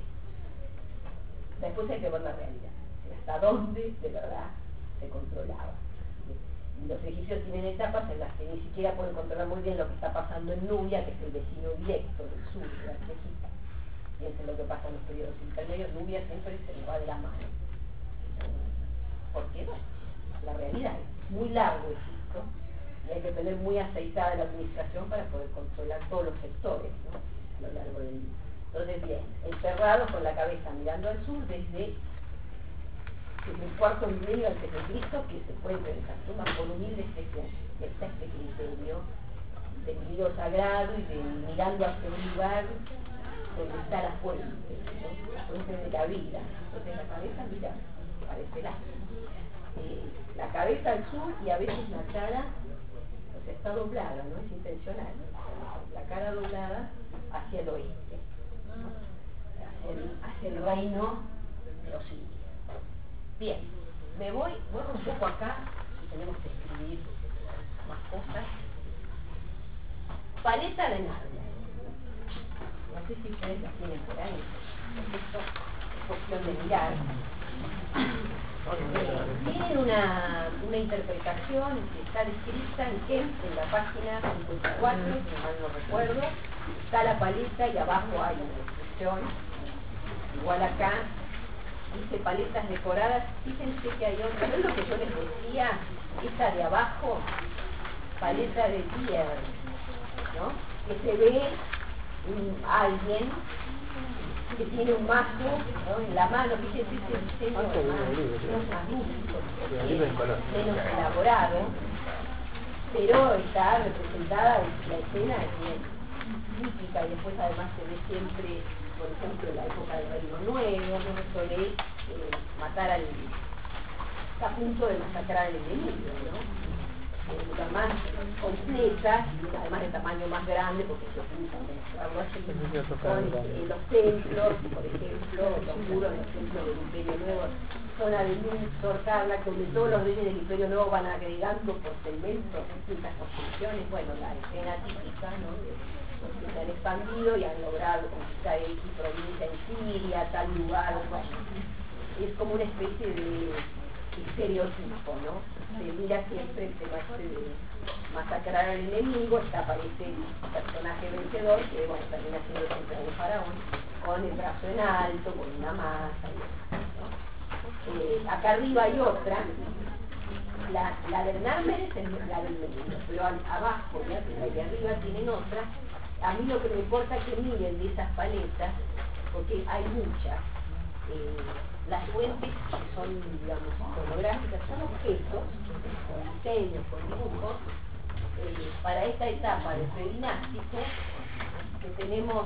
Después hay que ver la realidad, hasta dónde de verdad se controlaba. Y los egipcios tienen etapas en las que ni siquiera pueden controlar muy bien lo que está pasando en Nubia, que es el vecino directo del sur de Egipto. Piensen lo que pasa en los periodos intermedios. Nubia siempre se le va de la mano. ¿Por qué? Bueno, la realidad es muy largo Egipto y hay que tener muy aceitada la administración para poder controlar todos los sectores, ¿no? A lo largo del día. Entonces, bien, enterrados con la cabeza mirando al sur desde, desde el cuarto milenio antes de Cristo, que se puede ver esas tumbas por humildes que sean. Está este criterio del río sagrado y de mirando hacia un lugar donde está la fuente, ¿no? La fuente de la vida. Entonces la cabeza, mira, parece la, eh, la cabeza al sur y a veces la cara, o sea, está doblada, no es intencional, la cara doblada hacia el oeste. Hacia el, hacia el reino de los indios. Bien, me voy, voy un poco acá, si tenemos que escribir más cosas. Paleta de nardo. No sé si ustedes la tienen por ahí. Esto es cuestión de mirar. Eh, tienen una, una interpretación que está descrita en Kemp, en la página cincuenta y cuatro, si mal no recuerdo. Está la paleta y abajo hay una descripción. Igual acá dice paletas decoradas. Fíjense que hay otra. ¿Ven lo que yo les decía? Esta de abajo, paleta de tierra, ¿no? Que se ve un, alguien que tiene un mazo, ¿no? En la mano. Fíjense ese diseño más, más rústico, menos elaborado, pero está representada la escena que es típica, y después además se ve siempre, por ejemplo, en la época del Reino Nuevo, no se suele eh, matar al, está a punto de masacrar al enemigo, ¿no? Eh, más completa, además de tamaño más grande, porque se oculta mostrarlo así, son eh, los templos, por ejemplo, los muros de los templos del Imperio Nuevo, zona de Luxor, Karnak, donde todos los reyes del Imperio Nuevo van agregando por segmentos distintas construcciones, bueno, la escena típica, ¿no? Porque se han expandido y han logrado conquistar X provincia en Siria, tal lugar, bueno, es como una especie de estereotipo, ¿no? Se mira siempre el tema este de masacrar al enemigo, está aparece el personaje vencedor, que bueno, termina siendo siempre un faraón, con el brazo en alto, con una masa, ¿no? Eh, acá arriba hay otra, la, la del Narmer es la del menino, pero al, abajo, ¿ya? La de arriba tienen otra. A mí lo que me importa es que miren de esas paletas, porque hay muchas, Eh, las fuentes que son, digamos, iconográficas son objetos, con diseños, con dibujos, eh, para esta etapa de predinástico, que tenemos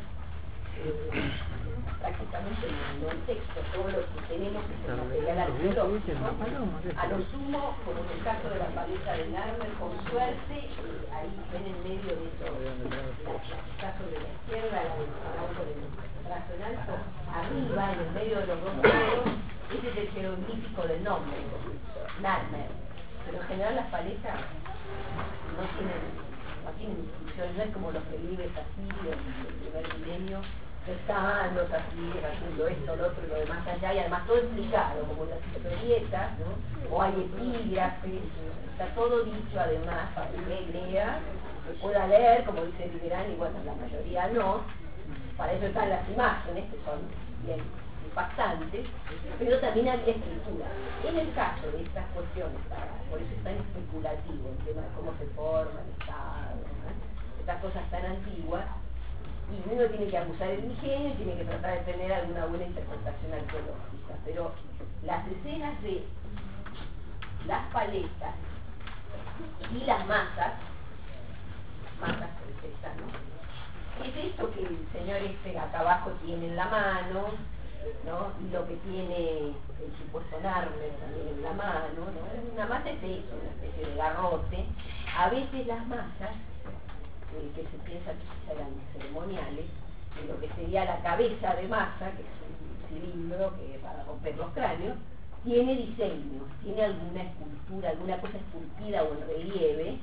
eh, prácticamente no el texto, todo lo que tenemos es el material arqueológico, a lo sumo, como en el caso de la paleta de Narmer, con suerte, eh, ahí ven en medio de eso, el caso de la izquierda, la del trabajo del trazo en alto, arriba, en el medio de los dos dedos, ese es el jeroglífico del nombre, Narmer, pero en general las paletas no tienen, no tienen inscripciones, no es como los relieves asirios del primer milenio, estaban los asirios haciendo esto, lo otro y lo demás allá, y además todo explicado, como las historietas, ¿no? O hay epígrafes, está todo dicho además para que lea, que pueda leer, como dice Liberán, y bueno, la mayoría no, para eso están las imágenes, que son bien impactantes, pero también había escritura. En el caso de estas cuestiones, por eso es tan especulativo, el tema de cómo se forma el Estado, ¿no? Estas cosas tan antiguas, y uno tiene que abusar del ingenio y tiene que tratar de tener alguna buena interpretación arqueológica, pero las escenas de las paletas y las masas, masas por esta, ¿no? Es esto que el señor este acá abajo tiene en la mano, ¿no? Y lo que tiene el supuesto Narmer también en la mano, ¿no? Una masa es eso, una especie de garrote. A veces las masas, eh, que se piensa que eran ceremoniales, de lo que sería la cabeza de masa, que es un cilindro que para romper los cráneos, tiene diseños, tiene alguna escultura, alguna cosa esculpida o en relieve,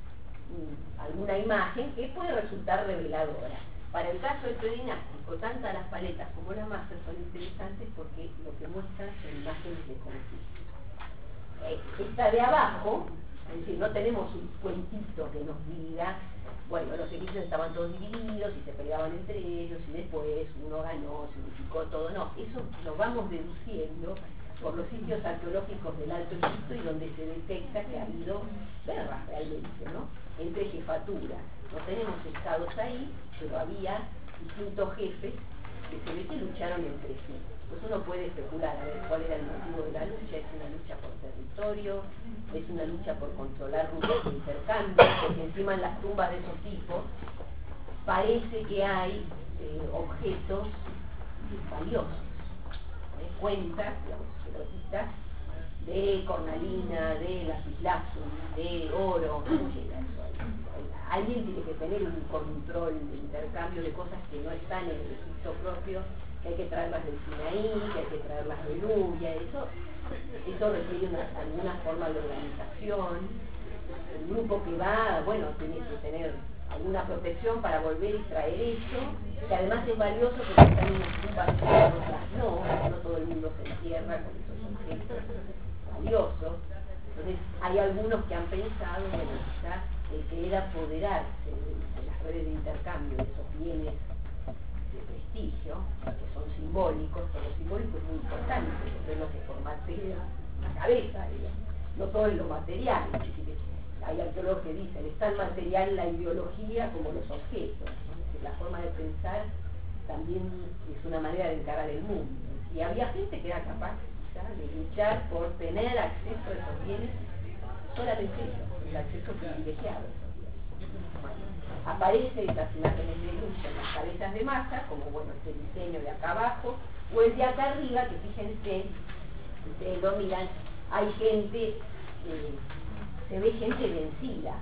alguna imagen que puede resultar reveladora. Para el caso del predinástico, tanto las paletas como las masas son interesantes porque lo que muestran son imágenes de conflicto. Eh, esta de abajo, es decir, no tenemos un cuentito que nos diga, bueno, los egipcios estaban todos divididos y se peleaban entre ellos y después uno ganó, se unificó todo, no, eso lo vamos deduciendo por los sitios arqueológicos del Alto Egipto y donde se detecta que ha habido guerras realmente, ¿no? Entre jefaturas. No tenemos estados ahí, pero había distintos jefes que se ve que lucharon entre sí. Pues uno puede especular a ver cuál era el motivo de la lucha. Es una lucha por territorio, es una lucha por controlar rutas de intercambio, porque encima en las tumbas de esos tipos parece que hay eh, objetos valiosos, eh, cuentas, digamos, pelotitas de cornalina, de lapislázuli, de oro, no llega eso ahí. Alguien tiene que tener un control de intercambio de cosas que no están en el Egipto propio, que hay que traerlas del Sinaí, que hay que traerlas de Nubia, eso, eso requiere una, alguna forma de organización. El grupo que va, bueno, tiene que tener alguna protección para volver y traer eso, que además es valioso porque están en unas tumbas y otras no, no todo el mundo se entierra con esos objetos valiosos. Entonces hay algunos que han pensado, bueno, quizás el querer apoderarse de, de las redes de intercambio de esos bienes de prestigio, que son simbólicos, pero lo simbólico es muy importante, porque es lo que formate la cabeza, digamos. No todo es lo material, es decir, hay arqueólogos que dicen, es tan material la ideología como los objetos, ¿no? Es decir, la forma de pensar también es una manera de encarar el mundo. Y había gente que era capaz quizá de luchar por tener acceso a esos bienes, solamente eso, el acceso privilegiado a esos bienes. Bueno, aparecen estas imágenes de lucha en las cabezas de masa, como bueno, este diseño de acá abajo, o el de acá arriba, que fíjense, ustedes lo miran, hay gente, eh, se ve gente vencida,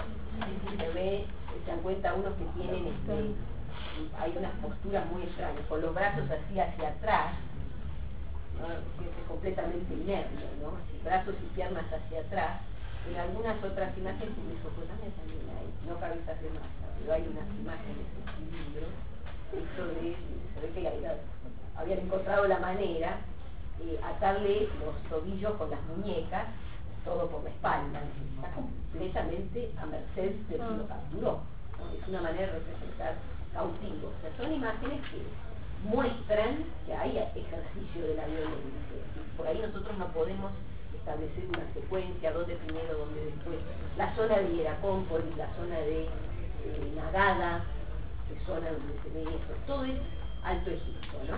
se ve, se dan cuenta unos que tienen, este, hay unas posturas muy extrañas, con los brazos así hacia atrás, ¿no? Que es completamente inerme, ¿no? Brazos y piernas hacia atrás. En algunas otras imágenes en Mesopotamia también hay, no cabezas de masa, pero hay unas imágenes en un libro, esto de, se ve que había, habían encontrado la manera de eh, atarle los tobillos con las muñecas, todo por la espalda, está completamente a merced de quien lo capturó, ¿no? Es una manera de representar cautivos, o sea, son imágenes que muestran que hay ejercicio de la violencia, y por ahí nosotros no podemos establecer una secuencia, dónde primero, dónde después. La zona de Hieracómpolis, la zona de eh, Nagada, que zona donde se ve eso, todo es Alto Egipto, ¿no?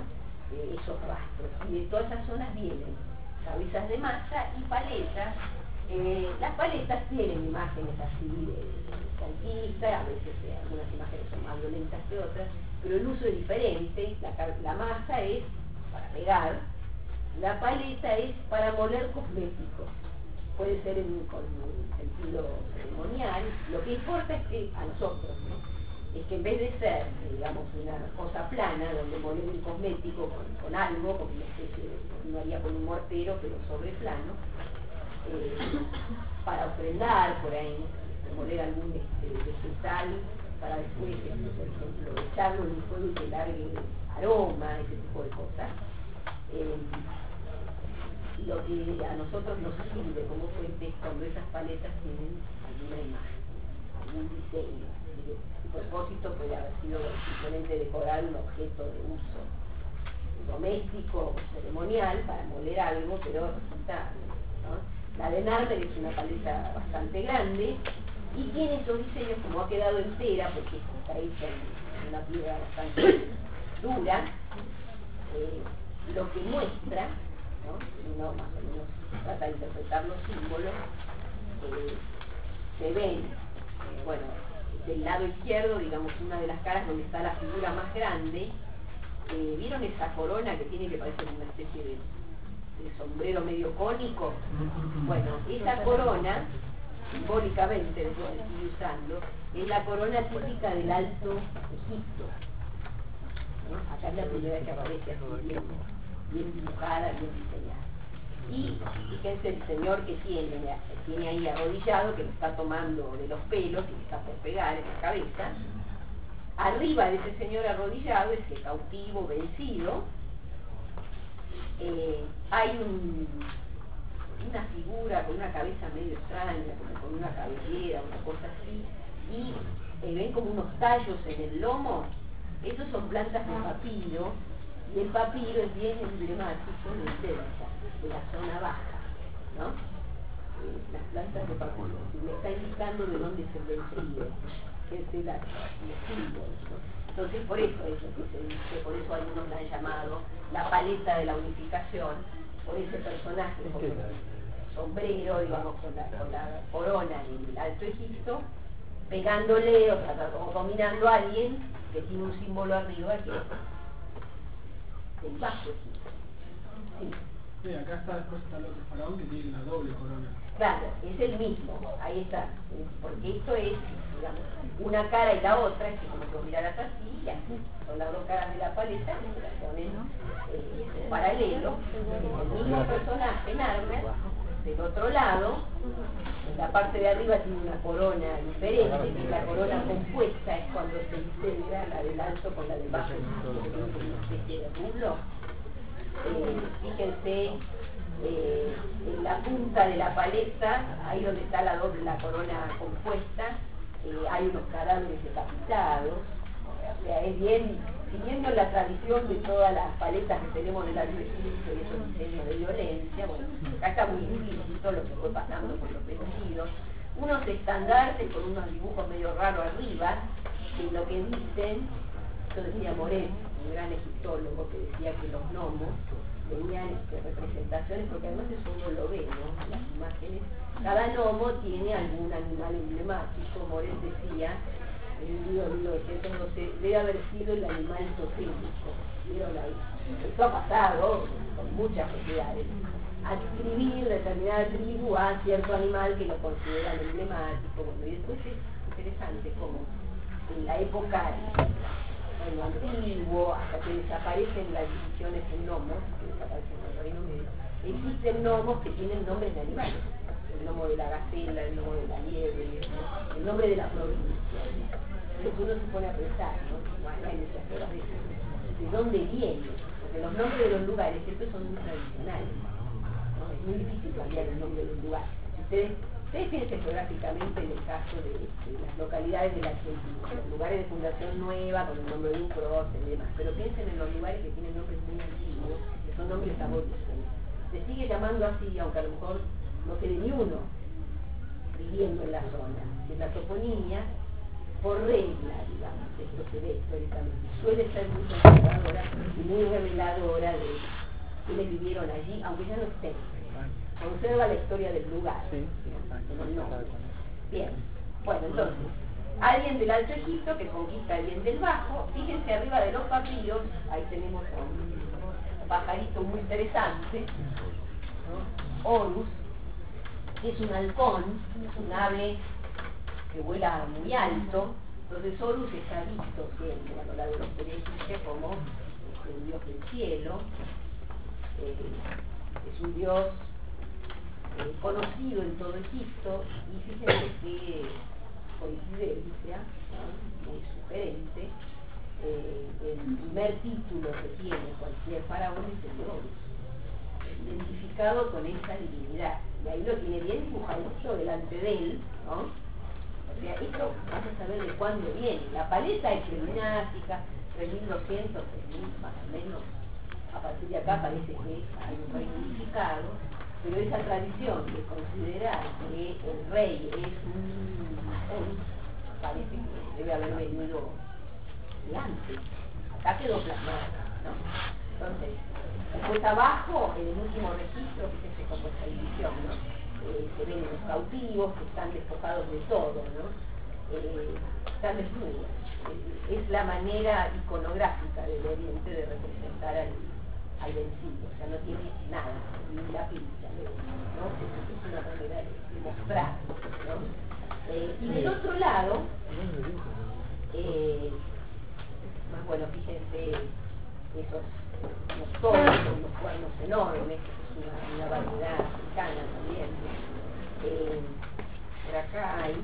eh, esos rastros. Y de todas esas zonas vienen cabezas de masa y paletas. Eh, las paletas tienen imágenes así de conquista, a veces eh, algunas imágenes son más violentas que otras, pero el uso es diferente. La, la masa es para pegar, la paleta es para moler cosméticos. Puede ser en, con un sentido ceremonial. Lo que importa es que a nosotros, ¿no? Es que en vez de ser, digamos, una cosa plana, donde moler un cosmético con, con algo, como una especie de, uno haría con un mortero, pero sobre plano, eh, para ofrendar por ahí, moler algún este, vegetal, para después, este, por ejemplo, echarlo en un fuego y que largue aroma, ese tipo de cosas. Eh, lo que a nosotros nos sirve como fuente es cuando esas paletas tienen alguna imagen, algún diseño. Su propósito puede haber sido simplemente decorar un objeto de uso doméstico o ceremonial para moler algo, pero resulta, ¿no? La de Narmer es una paleta bastante grande y tiene esos diseños, como ha quedado entera, porque está hecha en una piedra bastante dura, eh, lo que muestra, ¿no? Uno más o menos trata de interpretar los símbolos, eh, se ven, eh, bueno, del lado izquierdo, digamos, una de las caras donde está la figura más grande. Eh, ¿vieron esa corona que tiene, que parece una especie de, de sombrero medio cónico? Bueno, esa corona, simbólicamente, después se sigue usando, es la corona típica del Alto Egipto, ¿no? Acá es la primera vez que aparece así, bien, bien dibujada, bien diseñada. Y fíjense el señor que tiene, tiene ahí arrodillado, que lo está tomando de los pelos y que está por pegar en la cabeza. Arriba de ese señor arrodillado, ese cautivo vencido, eh, hay un, una figura con una cabeza medio extraña, como con una cabellera, una cosa así, y eh, ven como unos tallos en el lomo. Esos son plantas de papiro, y el papiro es bien emblemático del delta, de la zona baja, ¿no? Eh, las plantas de papiro, y me está indicando de dónde es el vencido, que es el, el símbolo, ¿no? Entonces por eso es lo que se dice, por eso algunos la han llamado la paleta de la unificación, por ese personaje con el sombrero, digamos, con la, con la corona en el Alto Egipto, pegándole, o sea, como dominando a alguien que tiene un símbolo arriba que del Bajo Egipto. Sí. Sí, acá está, después está el otro faraón que tiene una doble corona. Claro, es el mismo, ahí está, porque esto es, digamos, una cara y la otra, es que como que miraras así y así, son las dos caras de la paleta que se las ponen eh, en paralelo, el mismo personaje, Narmer, del otro lado, en la parte de arriba tiene una corona diferente, que la corona compuesta es cuando se integra la del alto con la del bajo, que tiene como una especie de rulo. Eh, fíjense, eh, en la punta de la paleta, ahí donde está la doble, la corona compuesta, eh, hay unos cadáveres decapitados. O sea, es bien, siguiendo la tradición de todas las paletas que tenemos en el Alto Egipto y esos diseños de violencia. Bueno, acá está muy implícito lo que fue pasando con los vencidos, unos estandartes con unos dibujos medio raros arriba, que lo que dicen, yo decía Moret, un gran egiptólogo, que decía que los gnomos tenían este, representaciones, porque además eso uno lo ve, ¿no? Las imágenes, cada gnomo tiene algún animal emblemático. Moret decía, en un libro de mil novecientos doce, debe haber sido el animal totémico. ¿Vieron ahí? Esto ha pasado con muchas sociedades, adscribir determinada tribu a cierto animal que lo consideran emblemático. Bueno, y después es interesante como en la época, en lo antiguo, hasta que desaparecen las divisiones en gnomos, que desaparecen en el Reino Medio, existen gnomos que tienen nombres de animales, el gnomo de la gacela, el gnomo de la liebre, ¿no? El nombre de la provincia. Entonces uno se pone a pensar, ¿no? Bueno, hay muchas pruebas de eso. ¿De dónde viene? Porque los nombres de los lugares siempre son muy tradicionales, ¿no? Es muy difícil cambiar el nombre de un lugar. Ustedes Ustedes piensen geográficamente en el caso de, de las localidades de la Argentina, los lugares de fundación nueva, con el nombre de un prócer y demás, pero piensen en los lugares que tienen nombres muy antiguos, que son nombres aborígenes. Se sigue llamando así, aunque a lo mejor no quede ni uno viviendo en la zona. En la toponimia por regla, digamos, esto se ve históricamente, suele ser muy conservadora y muy reveladora de quienes vivieron allí, aunque ya no estén. Conserva la historia del lugar, digamos, en el nombre. Bien, bueno, entonces, alguien del Alto Egipto que conquista a alguien del Bajo. Fíjense arriba de los papiros, ahí tenemos a un pajarito muy interesante, ¿no? Horus, que es un halcón, es un ave que vuela muy alto. Entonces Horus está visto siempre a lo largo de la historia egipcia como el dios del cielo, eh, es un dios eh, conocido en todo Egipto, y fíjense que coincidencia, ¿no? Muy sugerente, eh, el primer título que tiene cualquier faraón es el de Horus, identificado con esa divinidad, y ahí lo tiene bien dibujadito delante de él, ¿no? O sea, esto vamos a saber de cuándo viene. La paleta es premonástica, tres mil doscientos, tres mil más o menos. A partir de acá parece que hay un rey unificado, pero esa tradición de considerar que el rey es un Horus, parece que debe haber venido de antes. Acá quedó plasmado, ¿no? Entonces, después abajo, en el último registro, fíjense cómo esta división, ¿no? Eh, se ven los cautivos que están despojados de todo, ¿no? Eh, están desnudos. Eh, es la manera iconográfica del Oriente de representar al, al vencido, o sea, no tiene nada, ni la pincha, ¿no? Es una manera de mostrar, ¿no? Eh, y del otro lado, eh, más bueno, fíjense esos los toros con los cuernos enormes, que es una, una variedad africana también. Eh, por acá hay,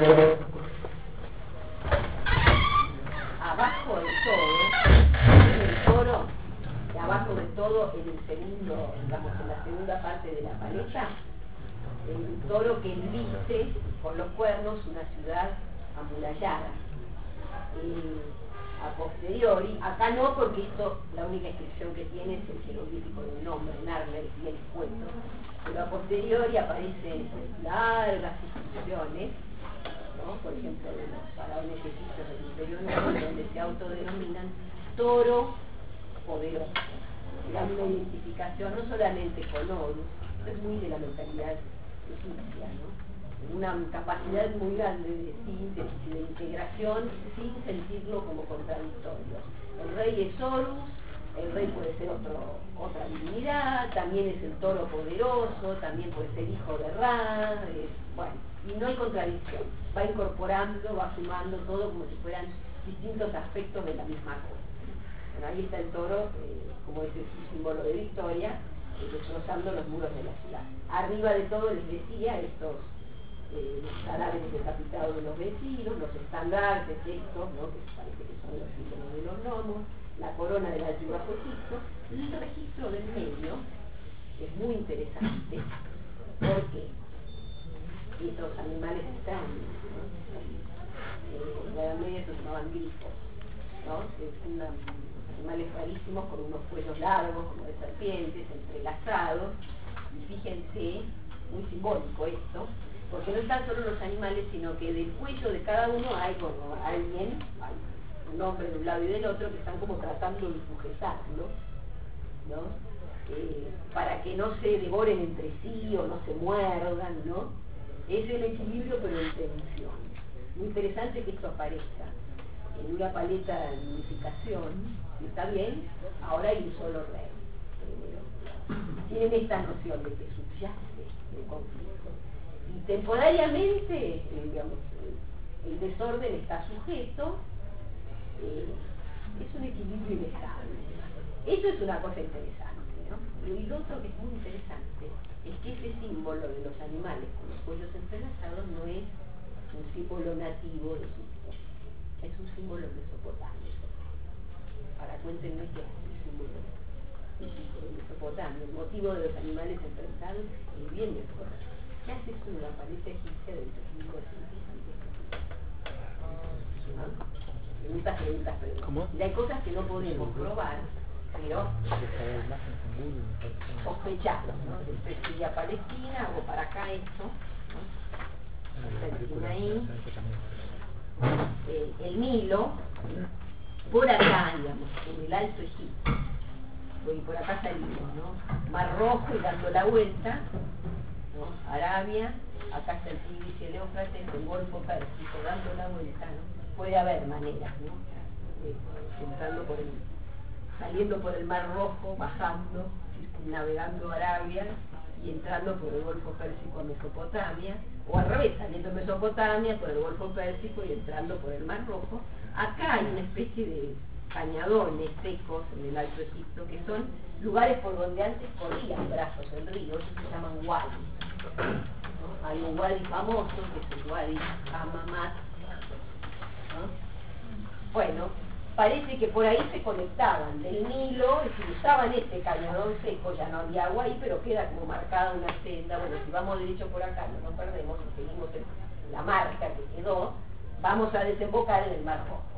abajo del todo, en el toro, y abajo del todo, en el segundo, digamos, en la segunda parte de la paleta, el toro que viste con los cuernos una ciudad amurallada. Eh, a posteriori, acá no, porque esto, la única inscripción que tiene es el jeroglífico de un nombre, Narmer, bien escueto, pero a posteriori aparecen largas inscripciones, ¿no? Por ejemplo, de los faraones egipcios del Imperio Nuevo, donde se autodenominan toro poderoso. Da una identificación no solamente con Horus, es muy de la mentalidad egipcia, ¿no? Una capacidad muy grande de síntesis y de integración sin sentirlo como contradictorio. El rey es Horus, el rey puede ser otro, otra divinidad, también es el toro poderoso, también puede ser hijo de Ra, eh, bueno, y no hay contradicción, va incorporando, va sumando todo como si fueran distintos aspectos de la misma cosa. Bueno, ahí está el toro, eh, como es el símbolo de victoria, eh, destrozando los muros de la ciudad. Arriba de todo les decía estos Eh, los árabes decapitados de los vecinos, los estandartes estos, ¿no? Que parece que son los símbolos de los gnomos, la corona del Alto y Bajo Egipto. Y el registro del medio es muy interesante porque estos animales extraños, ¿no? Eh, en la Edad Media se llamaban grifos, ¿no? Es una, animales rarísimos con unos cuellos largos como de serpientes, entrelazados, y fíjense, muy simbólico esto, porque no están solo los animales, sino que del cuello de cada uno hay como alguien, hay un hombre de un lado y del otro, que están como tratando de sujetarlo, ¿no? Eh, para que no se devoren entre sí o no se muerdan, ¿no? Es el equilibrio pero en tensión. Muy interesante que esto aparezca en una paleta de unificación, y está bien, ahora hay un solo rey. Eh, tienen esta noción de que subyace el conflicto. Y temporariamente, eh, digamos, eh, el desorden está sujeto, eh, es un equilibrio inestable. Eso es una cosa interesante, ¿no? Y lo otro que es muy interesante es que ese símbolo de los animales con los cuellos entrelazados no es un símbolo nativo de Egipto, es un símbolo mesopotamio. Ahora cuéntenme qué es el símbolo típico de Mesopotamia. El motivo de los animales enfrentados es bien mejor. ¿Qué hace eso en la paleta egipcia del tres mil doscientos? ¿No? Preguntas, preguntas, preguntas. ¿Cómo? Y hay cosas que no podemos probar, pero sospechamos, ¿no? Después sigue a Palestina o para acá esto, ¿no? Está el Sinaí, eh, el Nilo, por acá, digamos, en el Alto Egipto, y por acá salimos, ¿no? Mar Rojo y dando la vuelta, ¿no? Arabia, acá está el Tigris y el Éufrates, el Golfo Pérsico, dando la vuelta, ¿no? Puede haber maneras, ¿no? Eh, entrando por el, saliendo por el Mar Rojo, bajando, navegando Arabia y entrando por el Golfo Pérsico a Mesopotamia, o al revés, saliendo de Mesopotamia por el Golfo Pérsico y entrando por el Mar Rojo. Acá hay una especie de cañadones secos en el Alto Egipto, que son lugares por donde antes corrían brazos del río, esos se llaman wadis, ¿no? Hay un wadi famoso, que es el wadi Hamamat, ¿no? Bueno, parece que por ahí se conectaban del Nilo, y si usaban este cañadón seco, ya no había agua ahí, pero queda como marcada una senda. Bueno, si vamos derecho por acá, no nos perdemos, y seguimos en la marca que quedó, vamos a desembocar en el Mar Rojo.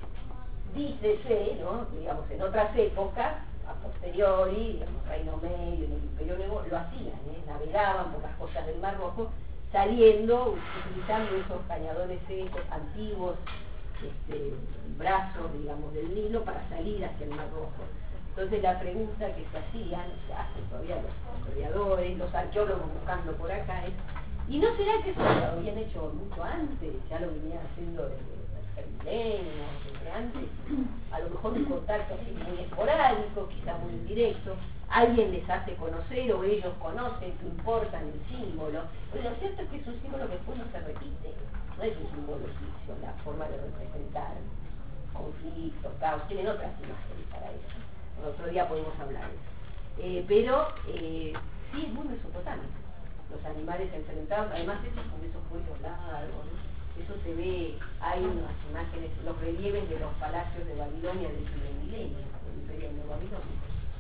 Dícese, ¿no? Digamos, en otras épocas, a posteriori, digamos, Reino Medio, en el Imperio Nuevo, lo hacían, ¿eh? Navegaban por las costas del Mar Rojo, saliendo, utilizando esos cañadones secos, antiguos, este, brazos, digamos, del Nilo para salir hacia el Mar Rojo. Entonces la pregunta que se hacían, se hacen todavía los historiadores, los arqueólogos buscando por acá es, ¿y no será que eso lo habían hecho mucho antes? Ya lo venían haciendo desde el milenio, desde antes, a lo mejor un contacto así muy esporádico, quizá muy indirecto, alguien les hace conocer o ellos conocen que importan el símbolo, pero lo cierto es que es un símbolo que después no se repite, no es un símbolo egipcio, la forma de representar conflictos, caos, tienen otras imágenes para eso, el otro día podemos hablar de eso, eh, pero eh, sí es muy mesopotámico, los animales enfrentados, además esos con esos cuellos largos, ¿no? Eso se ve, hay unas imágenes, los relieves de los palacios de Babilonia del primer milenio, del imperio de Babilonia,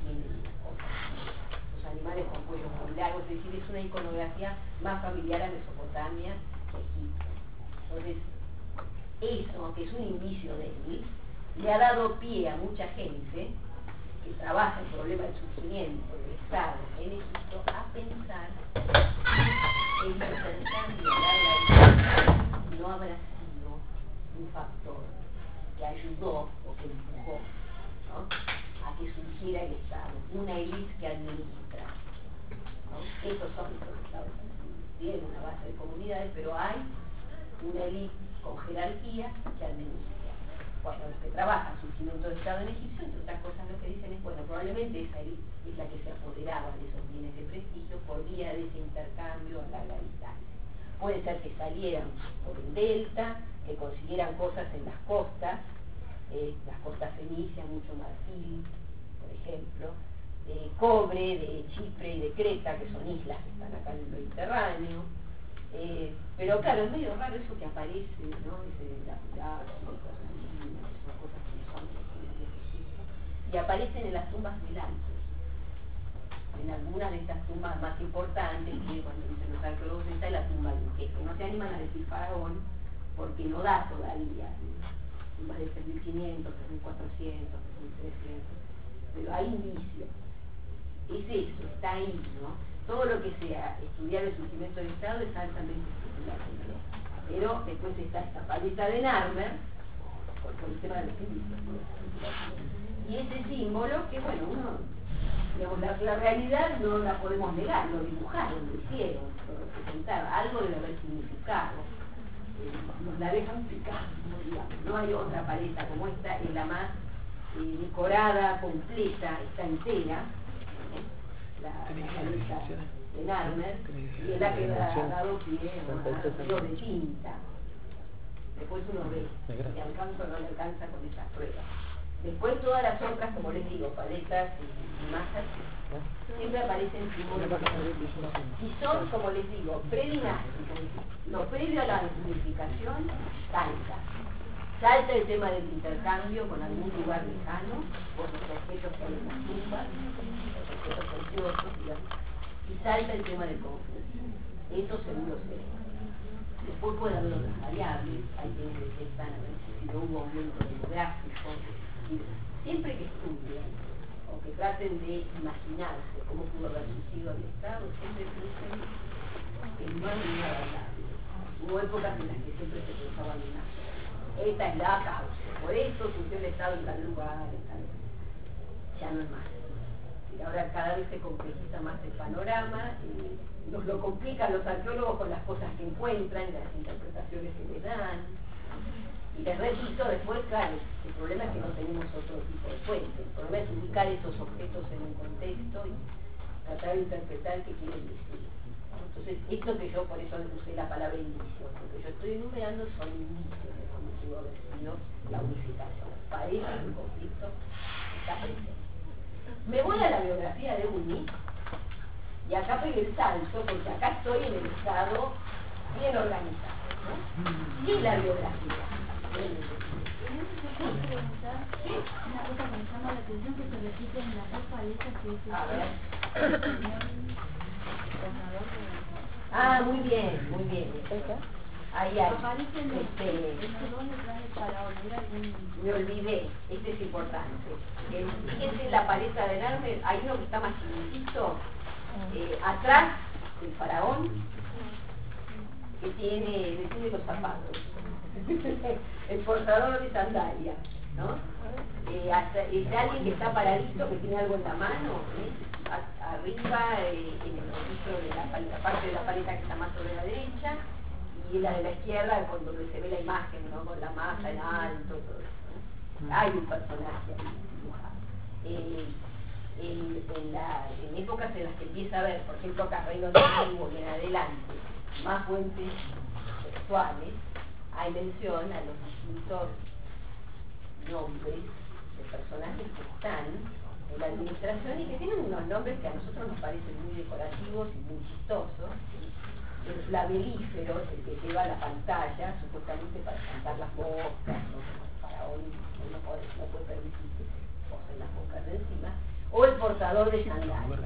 los animales con cuellos muy largos, es decir, es una iconografía más familiar a Mesopotamia que Egipto. Entonces, eso, que es un indicio de él, le ha dado pie a mucha gente que trabaja el problema del surgimiento del Estado en Egipto a pensar que el intercambio larga no habrá sido un factor que ayudó o que empujó, ¿no?, a que surgiera el Estado, una élite que administra, ¿no? Estos son los Estados Unidos, tienen una base de comunidades, pero hay una élite con jerarquía que administra. Bueno, los que trabajan surgimiento del Estado en Egipto, entre otras cosas lo que dicen es, bueno, probablemente esa élite es la que se apoderaba de esos bienes de prestigio por vía de ese intercambio a larga distancia. Puede ser que salieran por el delta, que consiguieran cosas en las costas, eh, las costas fenicias, mucho marfil, por ejemplo, eh, cobre de Chipre y de Creta, que son islas que están acá en el Mediterráneo. Eh, pero claro, es medio raro eso que aparece, ¿no? Ese, la pirámide, cosas divinas, esas cosas que son y aparecen en las tumbas del Alto. En algunas de estas tumbas más importantes, que cuando dicen los arqueólogos, está la tumba de un jefe. No se animan a decir faraón porque no da todavía, ¿no? Tumbas de tres mil quinientos, tres mil cuatrocientos, tres mil trescientos, pero hay indicios. Es eso, está ahí, ¿no? Todo lo que sea estudiar el surgimiento del Estado es altamente especulativo. Pero después está esta paleta de Narmer, por, por el tema de los indicios, ¿no? Y ese símbolo, que bueno, uno, digamos, la, la realidad no la podemos negar, lo dibujaron, lo hicieron, lo representaron, algo debe haber significado, eh, nos la dejan picar, digamos, no hay otra paleta como esta, es la más eh, decorada, completa, está entera, ¿eh? la, la paleta de Narmer, y es la que ha dado pie a un de tinta. Después uno ve, si alcanza o no le alcanza con esas pruebas. Después todas las otras, como les digo, paletas y masas, siempre aparecen símbolos y son, como les digo, predinásticos. Lo previo a la unificación salta. Salta el tema del intercambio con algún lugar lejano, por los objetos que hay en las tumbas, los objetos preciosos, digamos, y salta el tema del conflicto. Eso seguro se ve. Después puede haber otras variables, hay quienes detectan a ver si no hubo aumento demográfico. Siempre que estudien o que traten de imaginarse cómo pudo haber surgido el Estado, siempre piensen que no hay nada variable. Hubo épocas en las que siempre se pensaba en una sola. esta es la causa, por eso surgió el Estado en tal lugar, en tal lugar. Ya no es más. Y ahora cada vez se complejiza más el panorama, y nos lo complican los arqueólogos con las cosas que encuentran, las interpretaciones que les dan. Y les repito, después, claro, el problema es que no tenemos otro tipo de fuente. El problema es ubicar esos objetos en un contexto y tratar de interpretar qué quieren decir. Entonces, esto que yo, por eso les usé la palabra indicio, lo que yo estoy enumerando son indicios de cómo pudo haber sido la unificación. Parece que el conflicto está presente. Me voy a la biografía de Uni, y acá pegué el salto, porque acá estoy en el estado bien organizado, ¿no? Y la biografía. Una cosa que me llama la atención que se repite en las dos paletas que es A ver. el señor gobernador de... Ah, muy bien, muy bien. Ahí hay. Aparecen los Este, este dos detrás del faraón, ¿era algún...? me olvidé, este es importante. Eh, Fíjense en la paleta adelante, hay uno que está más chiquitito, eh, atrás del faraón, que tiene, tiene los zapatos. El portador de sandalias, ¿no? Eh, hasta, es alguien que está paradito, que tiene algo en la mano, ¿eh? A, arriba, eh, en el registro de la, paleta, parte de la paleta que está más sobre la derecha, y la de la izquierda, cuando se ve la imagen, ¿no? Con la masa en alto, todo eso, ¿no? Hay un personaje ahí dibujado. Eh, en, en, la, en épocas en las que empieza a haber, por ejemplo, Carreiro de Antiguo y en adelante, más fuentes textuales, hay mención a los distintos nombres de personajes que están en la administración y que tienen unos nombres que a nosotros nos parecen muy decorativos y muy chistosos. El flavelífero, el que lleva la pantalla, supuestamente para espantar las moscas, ¿no? El faraón no puede, no puede permitir que se posen las moscas de encima, o el portador de sandalias.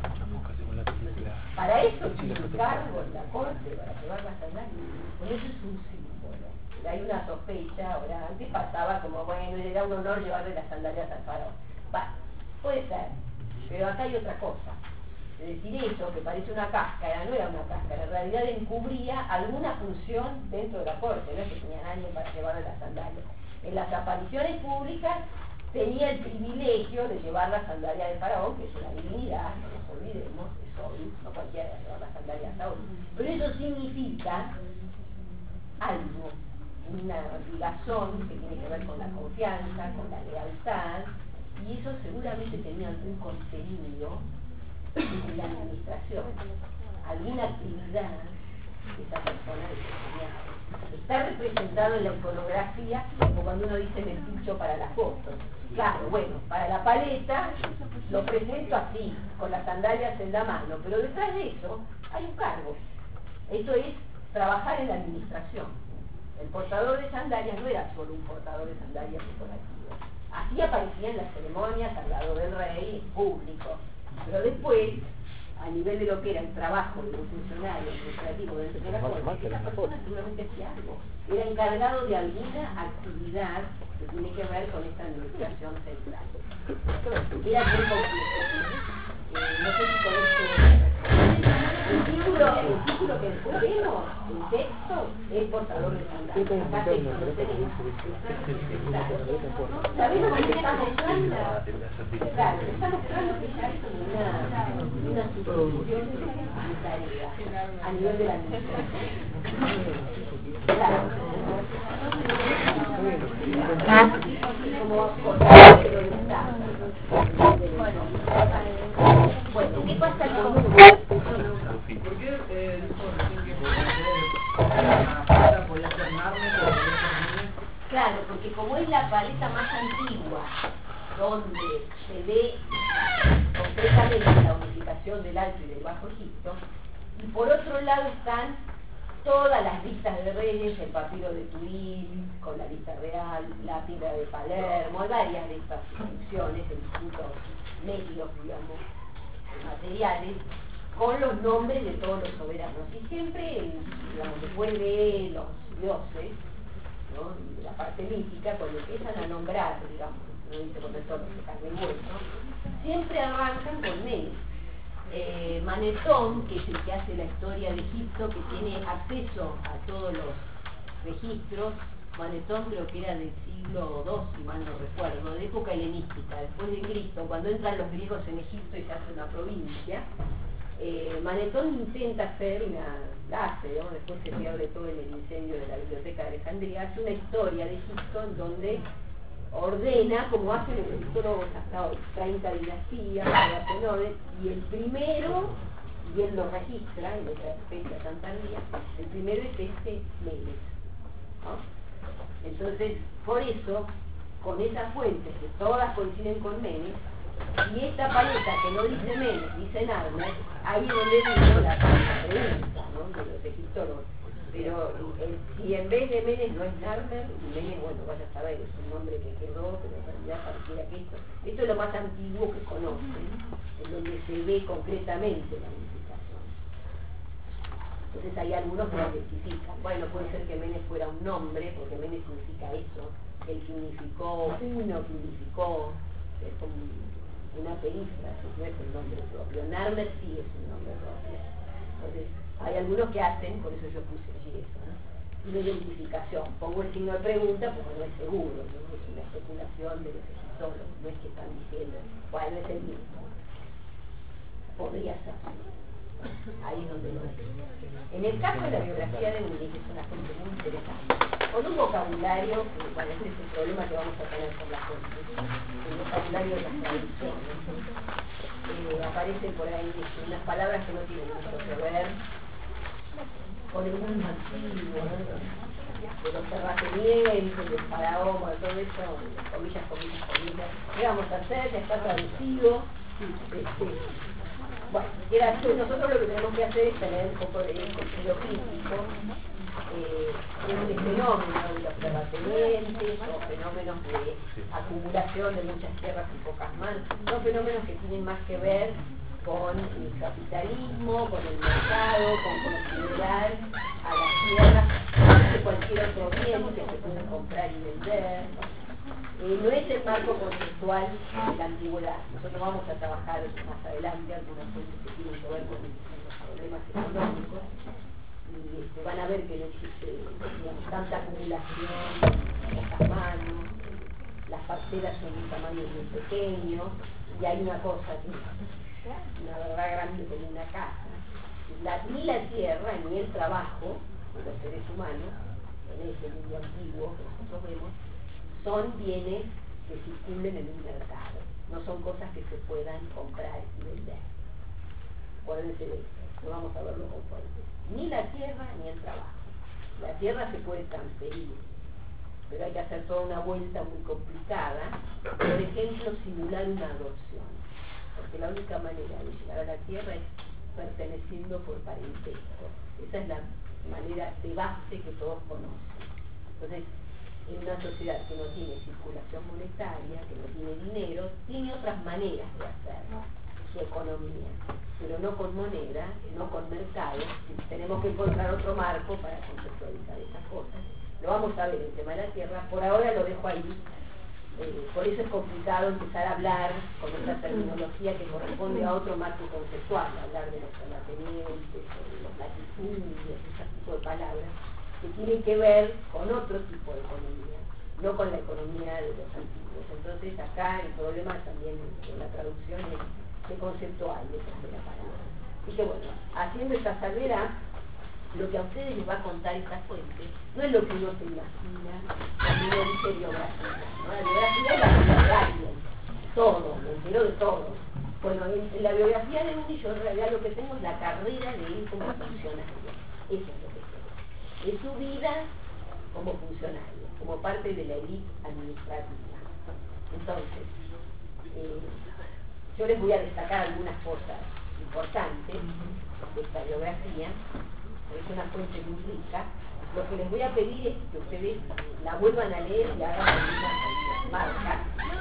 Para eso tiene un cargo en la corte, para llevar las sandalias. Por eso es un símbolo. Hay una sospecha, ahora antes pasaba como, bueno, era un honor llevarle las sandalias al faraón. Va, puede ser, pero acá hay otra cosa. Es decir, eso que parece una cáscara, no era una cáscara, en realidad encubría alguna función dentro de la corte, no es que tenía nadie para llevarle las sandalias. En las apariciones públicas tenía el privilegio de llevar las sandalias del faraón, que es una divinidad, no nos olvidemos, es Horus, no cualquiera va a llevar las sandalias a Horus. Pero eso significa algo, una ligazón que tiene que ver con la confianza, con la lealtad, y eso seguramente tenía algún contenido en la administración, alguna actividad que esa persona desempeñaba. Está representado en la iconografía como cuando uno dice el pincho para las fotos. Claro, bueno, para la paleta lo presento así, con las sandalias en la mano, pero detrás de eso hay un cargo. Eso es trabajar en la administración. El portador de sandalias no era solo un portador de sandalias decorativo. Así aparecía en las ceremonias al lado del rey, en público. Pero después, a nivel de lo que era el trabajo de los funcionarios administrativos dentro de la corte, esa persona seguramente hacía algo. Era encargado de alguna actividad que tiene que ver con esta administración central. Era muy complejo. Eh, no sé si con esto... El título, el título que después vemos, el texto, es portador de sandalias. Acá texto lo tenemos. ¿Sabemos lo que está mostrando? Claro, está mostrando que ya es una, una supervisión de tarea a nivel de la administración. Claro. Como portador de los estados. Bueno, ¿qué pasa con uno? ¿Por qué eh, dijo recién que la paleta podía ser mármol o podía ser nieve? Claro, porque como es la paleta más antigua, donde se ve concretamente la unificación del Alto y del Bajo Egipto, y por otro lado están todas las listas de reyes, el papiro de Turín, con la lista real, la pila de Palermo, hay varias de estas inscripciones en distintos medios, digamos, materiales, con los nombres de todos los soberanos. Y siempre, digamos, después de los dioses, ¿no? De la parte mítica, cuando empiezan a nombrar, digamos, no dice con todos los de carne y hueso, siempre arrancan con Menes. Eh, Manetón, que es el que hace la historia de Egipto, que tiene acceso a todos los registros Manetón creo que era del siglo dos, si mal no recuerdo, de época helenística, después de Cristo, cuando entran los griegos en Egipto y se hace una provincia. Eh, Manetón intenta hacer una, la hace, ¿no? Después se pierde todo en el incendio de la biblioteca de Alejandría, hace una historia de Egipto en donde ordena, como hacen los egiptólogos hasta hoy, treinta dinastías, hacen orden, y el primero, y él lo registra en otra fecha tan tardía, el primero es este Menes, ¿no? Entonces, por eso, con esas fuentes que todas coinciden con Menes, y esta paleta que no dice Menes, dice Narmer, ahí es donde vino la pregunta, ¿no?, de los egiptólogos. Pero el, si en vez de Menes no es Narmer, Menes, bueno, vaya a saber, es un nombre que quedó, pero en realidad pareciera que esto, esto es lo más antiguo que conocen, en donde se ve concretamente la unificación. Entonces hay algunos que lo identifican. Bueno, puede ser que Menes fuera un nombre, porque Menes significa eso, él significó, uno significó, es un, una perífrasis, no es un nombre propio. Narmer sí es un nombre propio. Entonces, hay algunos que hacen, por eso yo puse allí eso, ¿no?, una identificación. Pongo el signo de pregunta porque no es seguro, ¿no?, es una especulación de los egiptólogos, no es que están diciendo, bueno, es el mismo. Podría ser. Ahí es donde lo es. En el caso de la biografía de Munich, es una fuente muy interesante, con un vocabulario, que, bueno, este es el problema que vamos a tener con la fuente, el vocabulario de las traducciones. Eh, aparecen por ahí unas palabras que no tienen mucho que ver con el mundo antiguo, ¿no?, de los terratenientes, del faraón, todo eso, comillas, comillas, comillas. ¿Qué vamos a hacer? Ya está traducido. Este, bueno, era, nosotros lo que tenemos que hacer es tener un poco de contenido crítico, eh, de fenómenos de los terratenientes o fenómenos de acumulación de muchas tierras y pocas manos. Son fenómenos que tienen más que ver con el capitalismo, con el mercado, con considerar a las tierras de cualquier otro bien que se puede comprar y vender. Eh, no es el marco conceptual de la antigüedad. Nosotros vamos a trabajar más adelante algunas cosas que tienen que ver con los problemas económicos y este, van a ver que no existe, digamos, tanta acumulación, pocas manos, las parcelas son de un tamaño muy pequeño y hay una cosa que una verdad grande como una casa. La, ni la tierra ni el trabajo de los seres humanos, en ese mundo antiguo que nosotros vemos, son bienes que circulen en un mercado, no son cosas que se puedan comprar y vender. Acuérdense de esto, no vamos a verlo con fuertes. Ni la tierra ni el trabajo. La tierra se puede transferir, pero hay que hacer toda una vuelta muy complicada. Por ejemplo, simular una adopción, porque la única manera de llegar a la tierra es perteneciendo por parentesco. Esa es la manera de base que todos conocen. Entonces, en una sociedad que no tiene circulación monetaria, que no tiene dinero, tiene otras maneras de hacer su economía, pero no con moneda, no con mercado. Tenemos que encontrar otro marco para conceptualizar esas cosas. Lo vamos a ver, el tema de la tierra, por ahora lo dejo ahí. Eh, por eso es complicado empezar a hablar con otra terminología que corresponde a otro marco conceptual, hablar de los terratenientes, de los latifundios, ese tipo de palabras, que tienen que ver con otro tipo de economía, no con la economía de los antiguos. Entonces acá el problema también en la traducción es de conceptual detrás de la palabra. Así que bueno, haciendo esta salvedad, lo que a ustedes les va a contar esta fuente no es lo que uno se imagina cuando uno dice biografía, ¿no? La biografía es la vida de alguien, todo, me entero de todo. Bueno, en, en la biografía de Moody yo en realidad lo que tengo es la carrera de él como funcionario. Eso es lo que tengo. Es su vida como funcionario, como parte de la élite administrativa. Entonces, eh, yo les voy a destacar algunas cosas importantes de esta biografía. Es una fuente muy rica. Lo que les voy a pedir es que ustedes la vuelvan a leer y hagan algunas marcas.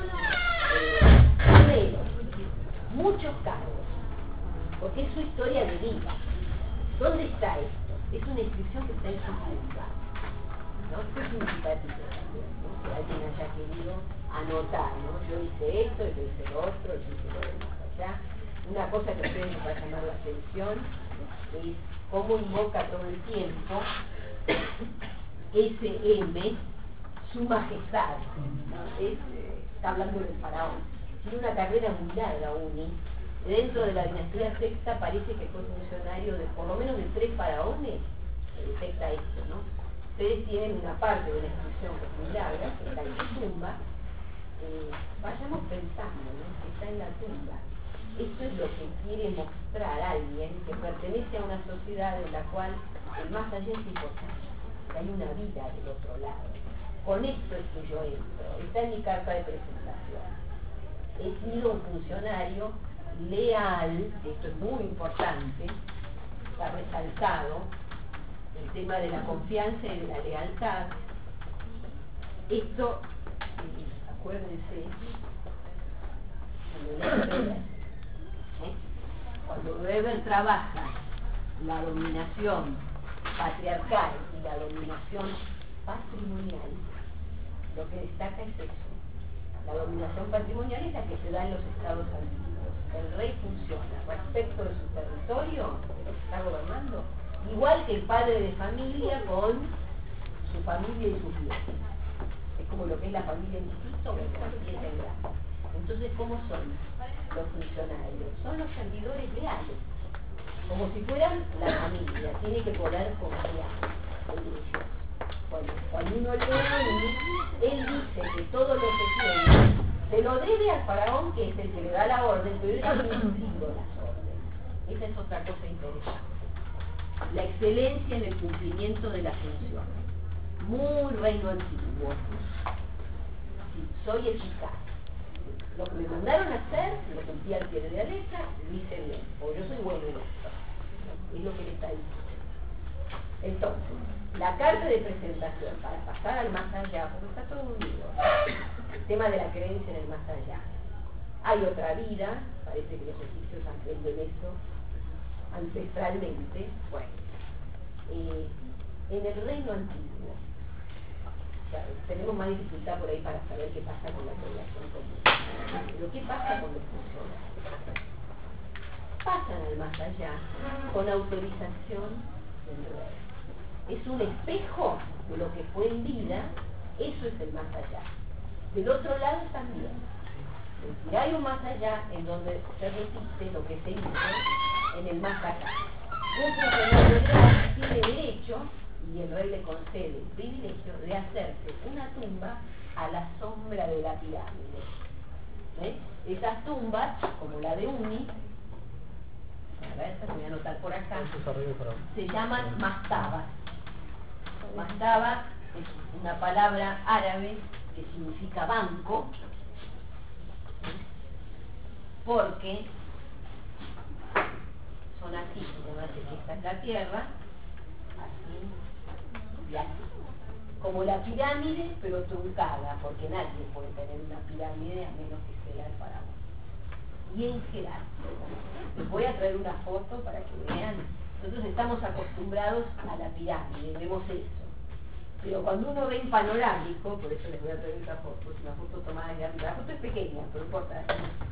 Eh, primero, muchos cargos, porque es su historia de vida. ¿Dónde está esto? Es una inscripción que está en su culpa, ¿no? Esto es significativo también, ¿no? Que alguien haya querido anotar, ¿no? Yo hice esto, yo hice lo otro, yo hice lo demás allá. Una cosa que a ustedes les va a llamar la atención es cómo invoca todo el tiempo ese M su majestad, ¿no? Es, eh, está hablando del faraón. Tiene una carrera muy larga, Uni. Dentro de la dinastía sexta parece que fue funcionario de por lo menos de tres faraones. Se detecta esto, ¿no? Ustedes tienen una parte de la inscripción que es muy larga, que está en la tumba. Eh, vayamos pensando, ¿no? Que está en la tumba. Esto es lo que quiere mostrar alguien que pertenece a una sociedad en la cual el más allá es importante. Hay una vida del otro lado. Con esto es que yo entro. Está en mi carta de presentación. He sido un funcionario leal, esto es muy importante, está resaltado el tema de la confianza y de la lealtad. Esto, eh, acuérdense, cuando Weber, ¿eh? cuando Weber trabaja la dominación patriarcal y la dominación patrimonial, lo que destaca es eso. La dominación patrimonial es la que se da en los estados antiguos. El rey funciona respecto de su territorio, de lo que está gobernando, igual que el padre de familia con su familia y sus bienes. Es como lo que es la familia en chiquito, pero así es en grande. Entonces, ¿cómo son los funcionarios? Son los servidores leales, como si fueran la familia. Tiene que poder confiar en ellos. Bueno, cuando uno lee, él dice que todo lo que tiene se lo debe al faraón, que es el que le da la orden, pero él ha cumplido las órdenes. Esa es otra cosa interesante. La excelencia en el cumplimiento de las funciones. Muy reino antiguo. Sí, soy eficaz. Lo que me mandaron a hacer, lo cumplí al pie de la letra, lo hice bien. O yo soy bueno en esto. Es lo que le está diciendo. Entonces, la carta de presentación para pasar al más allá, porque está todo unido, el tema de la creencia en el más allá. Hay otra vida, parece que los egipcios aprenden eso ancestralmente. Bueno, eh, en el reino antiguo, o sea, tenemos más dificultad por ahí para saber qué pasa con la población común. Pero ¿qué pasa con los funcionarios? Pasan al más allá con autorización del rey. Es un espejo de lo que fue en vida, eso es el más allá. Del otro lado también. Es decir, hay un más allá en donde se repite lo que se hizo en el más acá. Un funcionario real tiene derecho, y el rey le concede el privilegio de hacerse una tumba a la sombra de la pirámide. ¿Eh? Esas tumbas, como la de Uni, a ver, se voy a anotar por acá, se llaman mastabas. Mastaba es una palabra árabe que significa banco, porque son así, como hace que esta es la tierra, así y así. Como la pirámide, pero truncada, porque nadie puede tener una pirámide a menos que sea el faraón. Y en jerarquía. Les voy a traer una foto para que vean. Nosotros estamos acostumbrados a la pirámide, vemos eso. Pero cuando uno ve en panorámico, por eso les voy a traer esta foto, es una foto tomada de arriba. La foto es pequeña, pero no importa.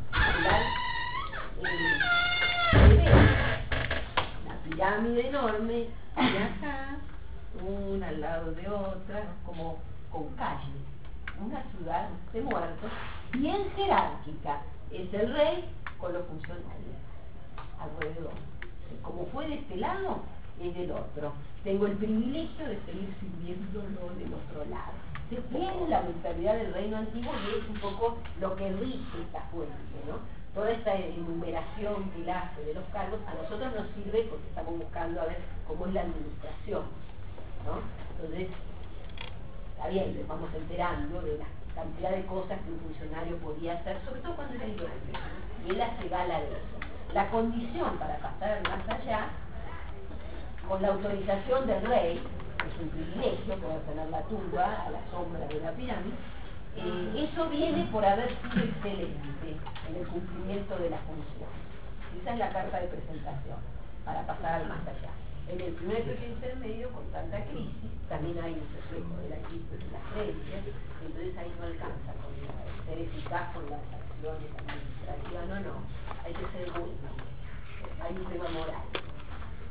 Eh, se ve la pirámide enorme, y acá, una al lado de otra, como con calles. Una ciudad de muertos, bien jerárquica. Es el rey con los funcionarios alrededor. Como fue de este lado, es del otro. Tengo el privilegio de seguir sirviéndolo del otro lado. Se tiene la mentalidad del reino antiguo y es un poco lo que rige esta fuente, ¿no? Toda esta enumeración que la hace de los cargos a nosotros nos sirve porque estamos buscando a ver cómo es la administración, ¿no? Entonces, está bien, nos vamos enterando de la cantidad de cosas que un funcionario podía hacer, sobre todo cuando era ignorante, y él hace gala de eso. La condición para pasar más allá, con la autorización del rey, que es un privilegio poder tener la tumba a la sombra de la pirámide, eh, eso viene por haber sido excelente en el cumplimiento de la función. Esa es la carta de presentación para pasar al más allá. En el primer periodo intermedio, con tanta crisis, también hay un reflejo de la crisis de las creencias, entonces ahí no alcanza con ser eficaz con las acciones administrativas, no, no, hay que ser bueno, hay un tema moral,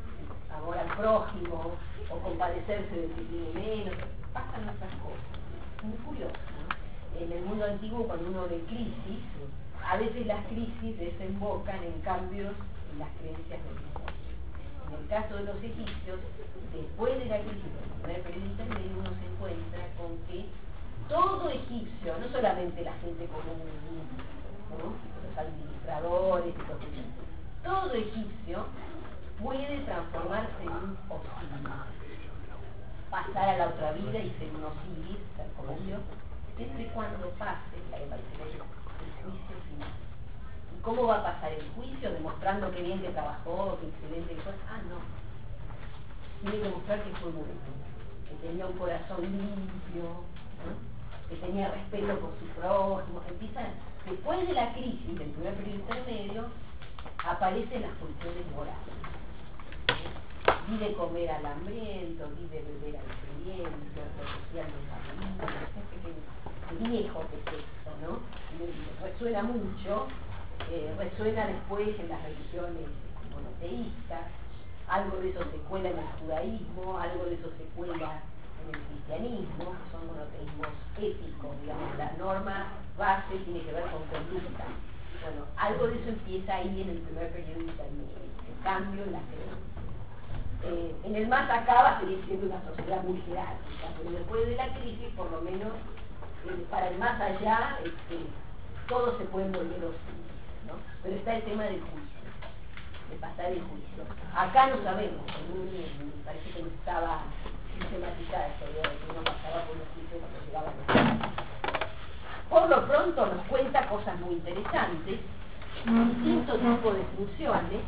amor al prójimo, o compadecerse del que tiene menos, pasan otras cosas. muy curioso, ¿no? En el mundo antiguo, cuando uno ve crisis, a veces las crisis desembocan en cambios en las creencias religiosas. En el caso de los egipcios, después de la crisis del primer periodo intermedio, uno se encuentra con que todo egipcio, no solamente la gente común, ¿no? Los administradores, los, todo egipcio puede transformarse en un Osiris, pasar a la otra vida y ser un Osiris, ser como Dios, siempre y cuando pase la el juicio final. ¿Y cómo va a pasar el juicio? Demostrando que bien que trabajó, que excelente que fue. Ah, no. Tiene que mostrar que fue bueno, que tenía un corazón limpio, ¿no? Que tenía respeto por su prójimo. Empiezan, después de la crisis del primer periodo intermedio, aparecen las funciones morales. Di de comer al hambriento, di de beber al sediento, protección de familia, el viejo que es esto, ¿no? Resuena mucho, eh, resuena después en las religiones monoteístas, algo de eso se cuela en el judaísmo, algo de eso se cuela en el cristianismo, que son monoteísmos éticos, digamos, la norma base tiene que ver con conducta. Bueno, algo de eso empieza ahí en el primer periodo intermedio, el cambio en la creencia. Eh, en el más acá va a seguir siendo una sociedad muy jerárquica, pero después de la crisis, por lo menos, eh, para el más allá, este, todos se pueden volver hostil, ¿no? Pero está el tema del juicio, de pasar el juicio. Acá no sabemos, me parece que no estaba sistematizada esta idea de que uno pasaba por los juicios cuando llegaba a los. Por lo pronto nos cuenta cosas muy interesantes, distintos tipos de funciones.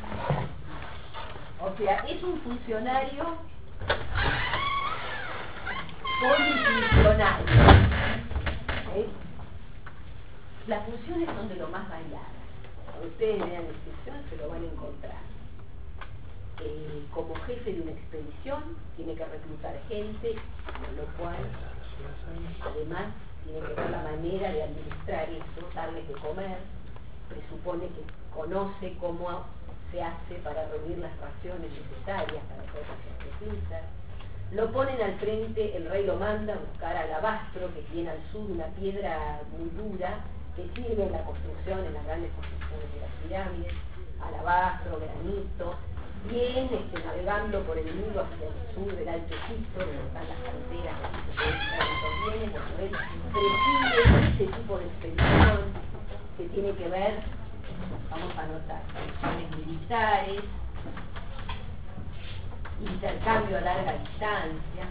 O sea, es un funcionario polifuncional. ¿Eh? Las funciones son de lo más variadas. Cuando ustedes vean la descripción se lo van a encontrar. Eh, como jefe de una expedición, tiene que reclutar gente, con lo cual, además, tiene que ver la manera de administrar eso, darles de comer, presupone que conoce cómo se hace para reunir las raciones necesarias para hacer las precisas. Lo ponen al frente, el rey lo manda a buscar alabastro, que tiene al sur una piedra muy dura, que sirve en la construcción, en las grandes construcciones de las pirámides, alabastro, granito, viene este, navegando por el Nilo hacia el sur del Alto Egipto, donde están las canteras que se pueden bienes, bueno, él preside ese tipo de expedición que tiene que ver, vamos a anotar, misiones militares, intercambio a larga distancia,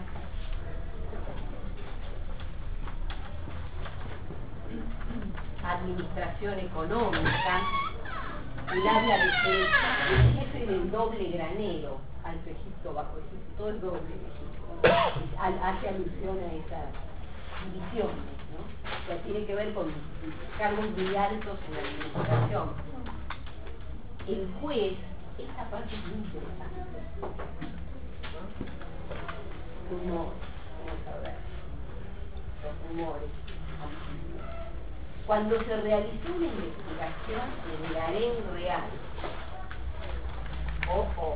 administración económica. El habla de ser el jefe del doble granero, Alto Egipto, Bajo Egipto, todo el doble de Egipto, hace alusión a esas divisiones, ¿no? O sea, tiene que ver con cargos muy altos en la administración. El juez, esta parte es muy interesante, ¿no? Humor, vamos a ver, los humores. Cuando se realizó una investigación en el harén real, ojo,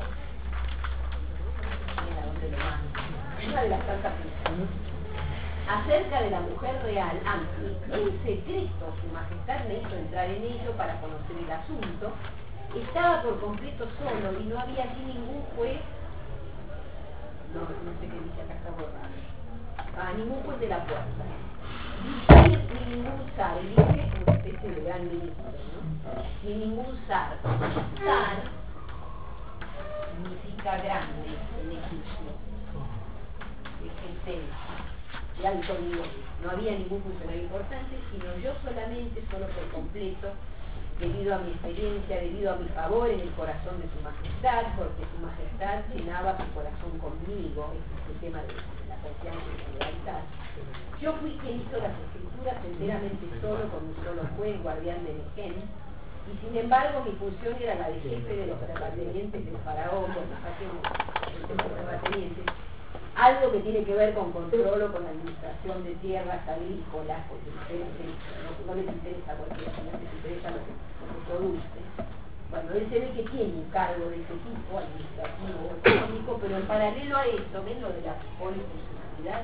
mira dónde lo mando, una de las tantas pistas, acerca de la mujer real, aunque en secreto su majestad me hizo entrar en ello para conocer el asunto, estaba por completo solo y no había aquí ningún juez, no, no sé qué dice acá, está borrado, ah, ningún juez de la puerta. Ni ningún zar, elige una especie de gran ministro, ¿no? Ni ningún zar. Zar significa grande en egipcio, de de alto nivel. No había ningún funcionario importante, sino yo solamente, solo por completo, debido a mi experiencia, debido a mi favor en el corazón de su majestad, porque su majestad llenaba su corazón conmigo, este es el tema de la confianza y la lealtad. Yo fui quien hizo las escrituras enteramente solo, con un solo juez, guardián de Nehem, y sin embargo mi función era la de jefe de los terratenientes del faraón, los terratenientes, algo que tiene que ver con control o con la administración de tierras agrícolas, porque no, no les interesa cualquiera, sino les interesa lo que, lo que produce. Bueno, él se ve que tiene un cargo de ese tipo, administrativo o económico, pero en paralelo a eso, ven lo de la polifuncionalidad,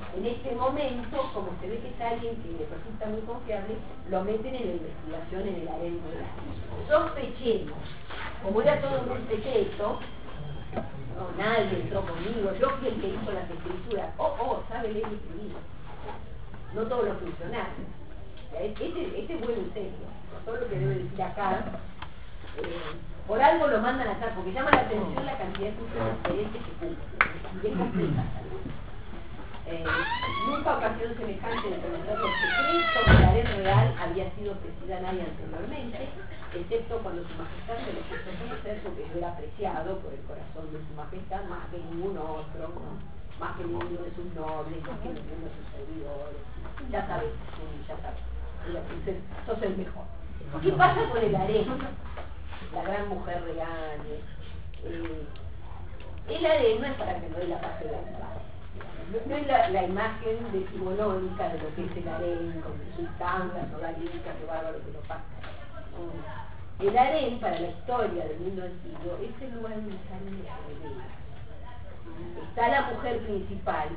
En este momento, como se ve que es alguien que le resulta muy confiable, lo meten en la investigación en el harén rural. Sospechemos, como era todo muy secreto, no, nadie entró conmigo, yo fui el que hizo las escrituras. Oh, oh, sabe leer y escribir. No todos los funcionarios. O sea, este, este es bueno en serio. Todo lo que debe decir acá, eh, por algo lo mandan acá, porque llama la atención la cantidad de funciones diferentes que cumplen. Y es compleja. Eh, nunca ocasión semejante de conocer los secretos del harén real había sido ofrecida a nadie anteriormente, excepto cuando su majestad me lo quiso conocer, porque yo era apreciado por el corazón de su majestad más que ningún otro, ¿no? Más que ninguno de sus nobles, más que ninguno de sus servidores. Ya sabes, ya sabes, entonces, sos el mejor. ¿Qué pasa con el harén? La gran mujer real. Eh, el harén no es para que no la pase la paz. No es la, la imagen decimonónica de lo que es el harén, con sus tangas o galicas, lo bárbaro que lo pasa. No. El harén, para la historia del mundo antiguo, es el lugar donde salen los herederos. Está la mujer principal.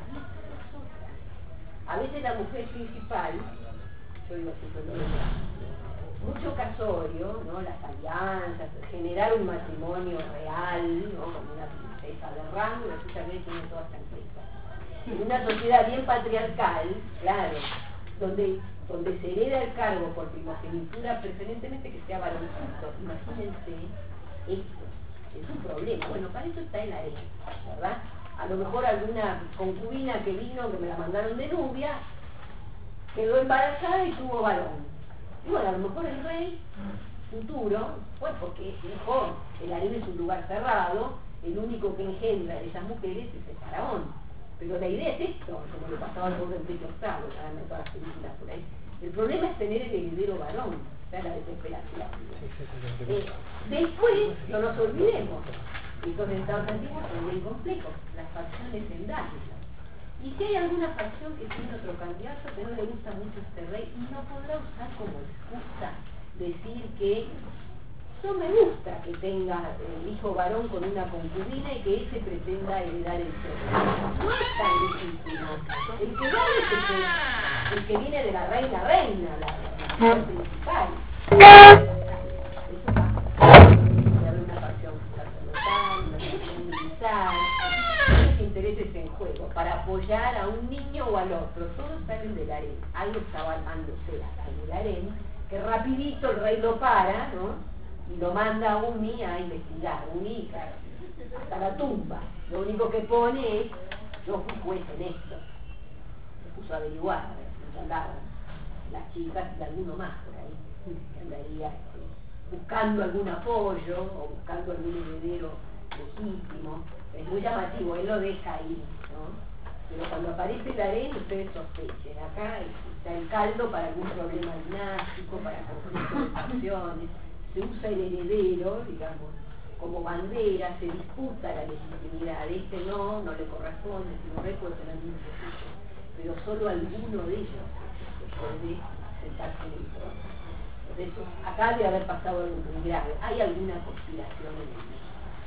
A veces la mujer principal, yo digo siempre lo mismo, mucho casorio, ¿no? Las alianzas, generar un matrimonio real, ¿no? Con una princesa de rango, y resulta que tiene todas estas cosas. En una sociedad bien patriarcal, claro, donde, donde se hereda el cargo por primogenitura, preferentemente que sea varoncito. Imagínense esto, es un problema. Bueno, para eso está el harén, ¿verdad? A lo mejor alguna concubina que vino, que me la mandaron de Nubia, quedó embarazada y tuvo varón. Y bueno, a lo mejor el rey futuro, pues porque dijo, el harén es un lugar cerrado, el único que engendra de esas mujeres es el faraón. Pero la idea es esto, como le pasaba al pobre Enrique octavo, en todas las películas por ahí. El problema es tener el heredero varón, o sea, la desesperación. Eh, después, no nos olvidemos, estos estados antiguos son bien complejos, las facciones endógenas. Y si hay alguna facción que tiene otro candidato que no le gusta mucho este rey, no podrá usar como excusa decir que no me gusta que tenga el hijo varón con una concubina y que ese pretenda heredar el trono. No es tan difícil. El que gana es el que, el que viene de la reina reina, la, la mujer principal. Eso pasa. Puede haber una facción sacerdotal, una facción militar, muchos intereses en juego para apoyar a un niño o al otro. Todos salen del harén. Algo estaba armándose en el harén, que rapidito el rey lo para, ¿no? Y lo manda a Umi a investigar, Umi, claro, hasta la tumba. Lo único que pone es, yo fui juez en esto. Se puso a averiguar, a ver si andaban las chicas y alguno más por ahí, que andaría este, buscando algún apoyo o buscando algún heredero legítimo. Es muy llamativo, él lo deja ahí, ¿no? Pero cuando aparece el harén, ustedes sospechen. Acá está el caldo para algún problema dinástico, para conflictos de facciones. Se usa el heredero, digamos, como bandera, se disputa la legitimidad. Este no, no le corresponde, si no rey puede tener muchos hijos, pero solo alguno de ellos puede sentarse en el trono. Por eso, acá debe haber pasado algo muy grave. Hay alguna conspiración en el mundo.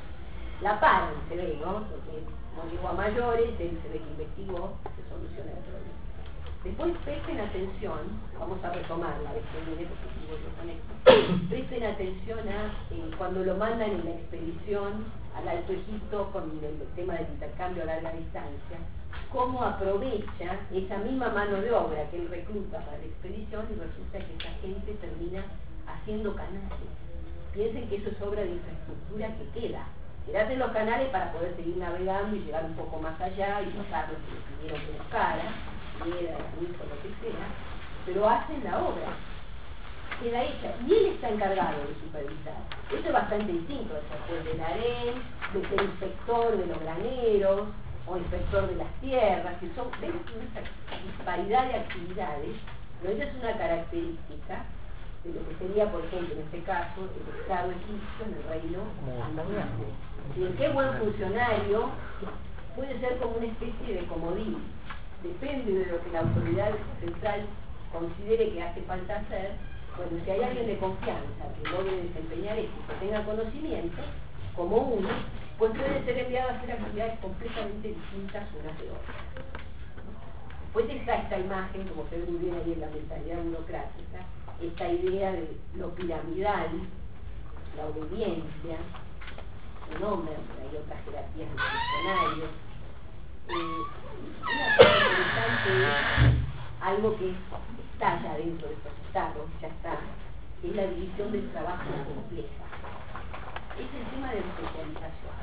La paran, se ve, ¿no? Porque no llegó a mayores, él se ve que investigó, se soluciona el problema. Después presten atención, vamos a retomar la vez que viene porque sigo yo con esto, presten atención a eh, cuando lo mandan en la expedición al Alto Egipto con el, el tema del intercambio a larga distancia, cómo aprovecha esa misma mano de obra que él recluta para la expedición y resulta que esa gente termina haciendo canales. Piensen que eso es obra de infraestructura que queda. Se hacen los canales para poder seguir navegando y llegar un poco más allá y pasar los que pidieron que buscara, piedra, pulso, lo que sea, pero hacen la obra, queda hecha, y él está encargado de supervisar. Eso es bastante distinto de ser juez del harén, de ser inspector de los graneros, o inspector de las tierras, que son, ven una disparidad de actividades, pero esa es una característica de lo que sería, por ejemplo, en este caso, el Estado egipcio en el reino andaluz. Y el que es buen funcionario puede ser como una especie de comodín. Depende de lo que la autoridad central considere que hace falta hacer. Bueno, si hay alguien de confianza que logre desempeñar esto y que tenga conocimiento, como uno, pues puede ser enviado a hacer actividades completamente distintas unas de otras. Pues está esta imagen, como se ve muy bien ahí en la mentalidad burocrática, esta idea de lo piramidal, la obediencia, no, hay otras jerarquías de funcionarios. Eh, una cosa interesante es algo que está ya dentro de estos estados, ya está, es la división del trabajo compleja. Es el tema de la especialización.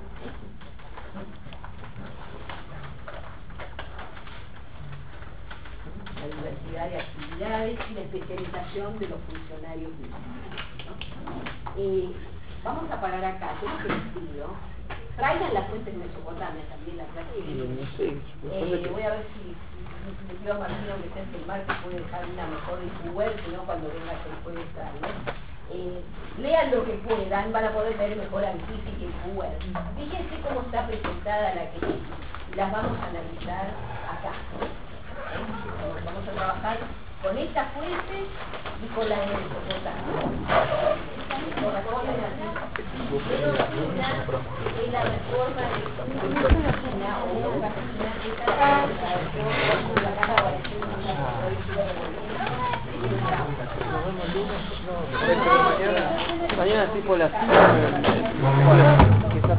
La diversidad de actividades y la especialización de los funcionarios mismos, ¿no? Eh, vamos a parar acá, creo que les pido. Traigan las fuentes de Mesopotamia también, las clases. Eh, voy a ver si le pido a Martín, aunque sea el martes, puede dejar una mejor en su web, si no cuando venga se puede estar, ¿no? Eh, lean lo que puedan, van a poder ver mejor al físico y el web. Fíjense cómo está presentada la que las vamos a analizar acá. ¿Eh? Vamos a trabajar con estas fuentes y con la de Mesopotamia. Corresponden así. Pero una es la reforma de una página o una página que está la casa Mañana, mañana tipo las quizás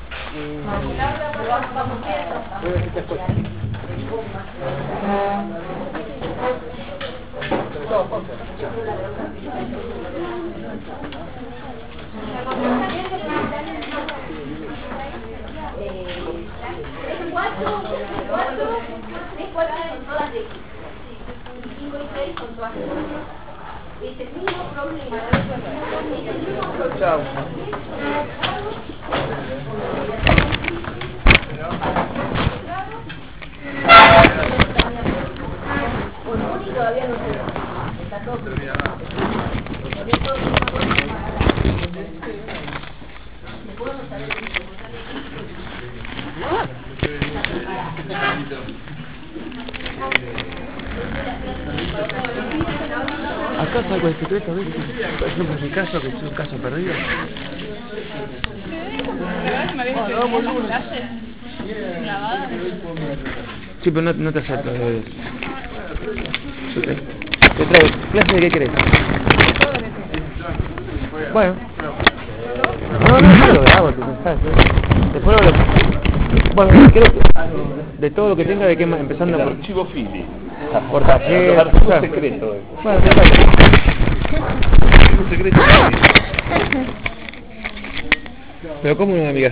tres, cuatro, cuatro, tres, cuatro son todas de X. Y cinco y seis son todas de Y. Es el mismo problema. Es el mismo problema. Chao. Y todavía no se está todo terminado. ¿Acaso algo de secreto, viste? Por ejemplo, en mi caso, que es un caso perdido. Sí, pero no, no te acepto. Eh. Yo te, te traigo. ¿Clase de qué querés? Bueno. No, no, yo lo grabo, tú pensás. Después lo... Bueno, creo que... De todo lo que tenga de que empezando por... Archivo Fili. Por tarjeta... Archivo secreto. Bueno, te parece. Archivo secreto. Pero ¿cómo una amiga?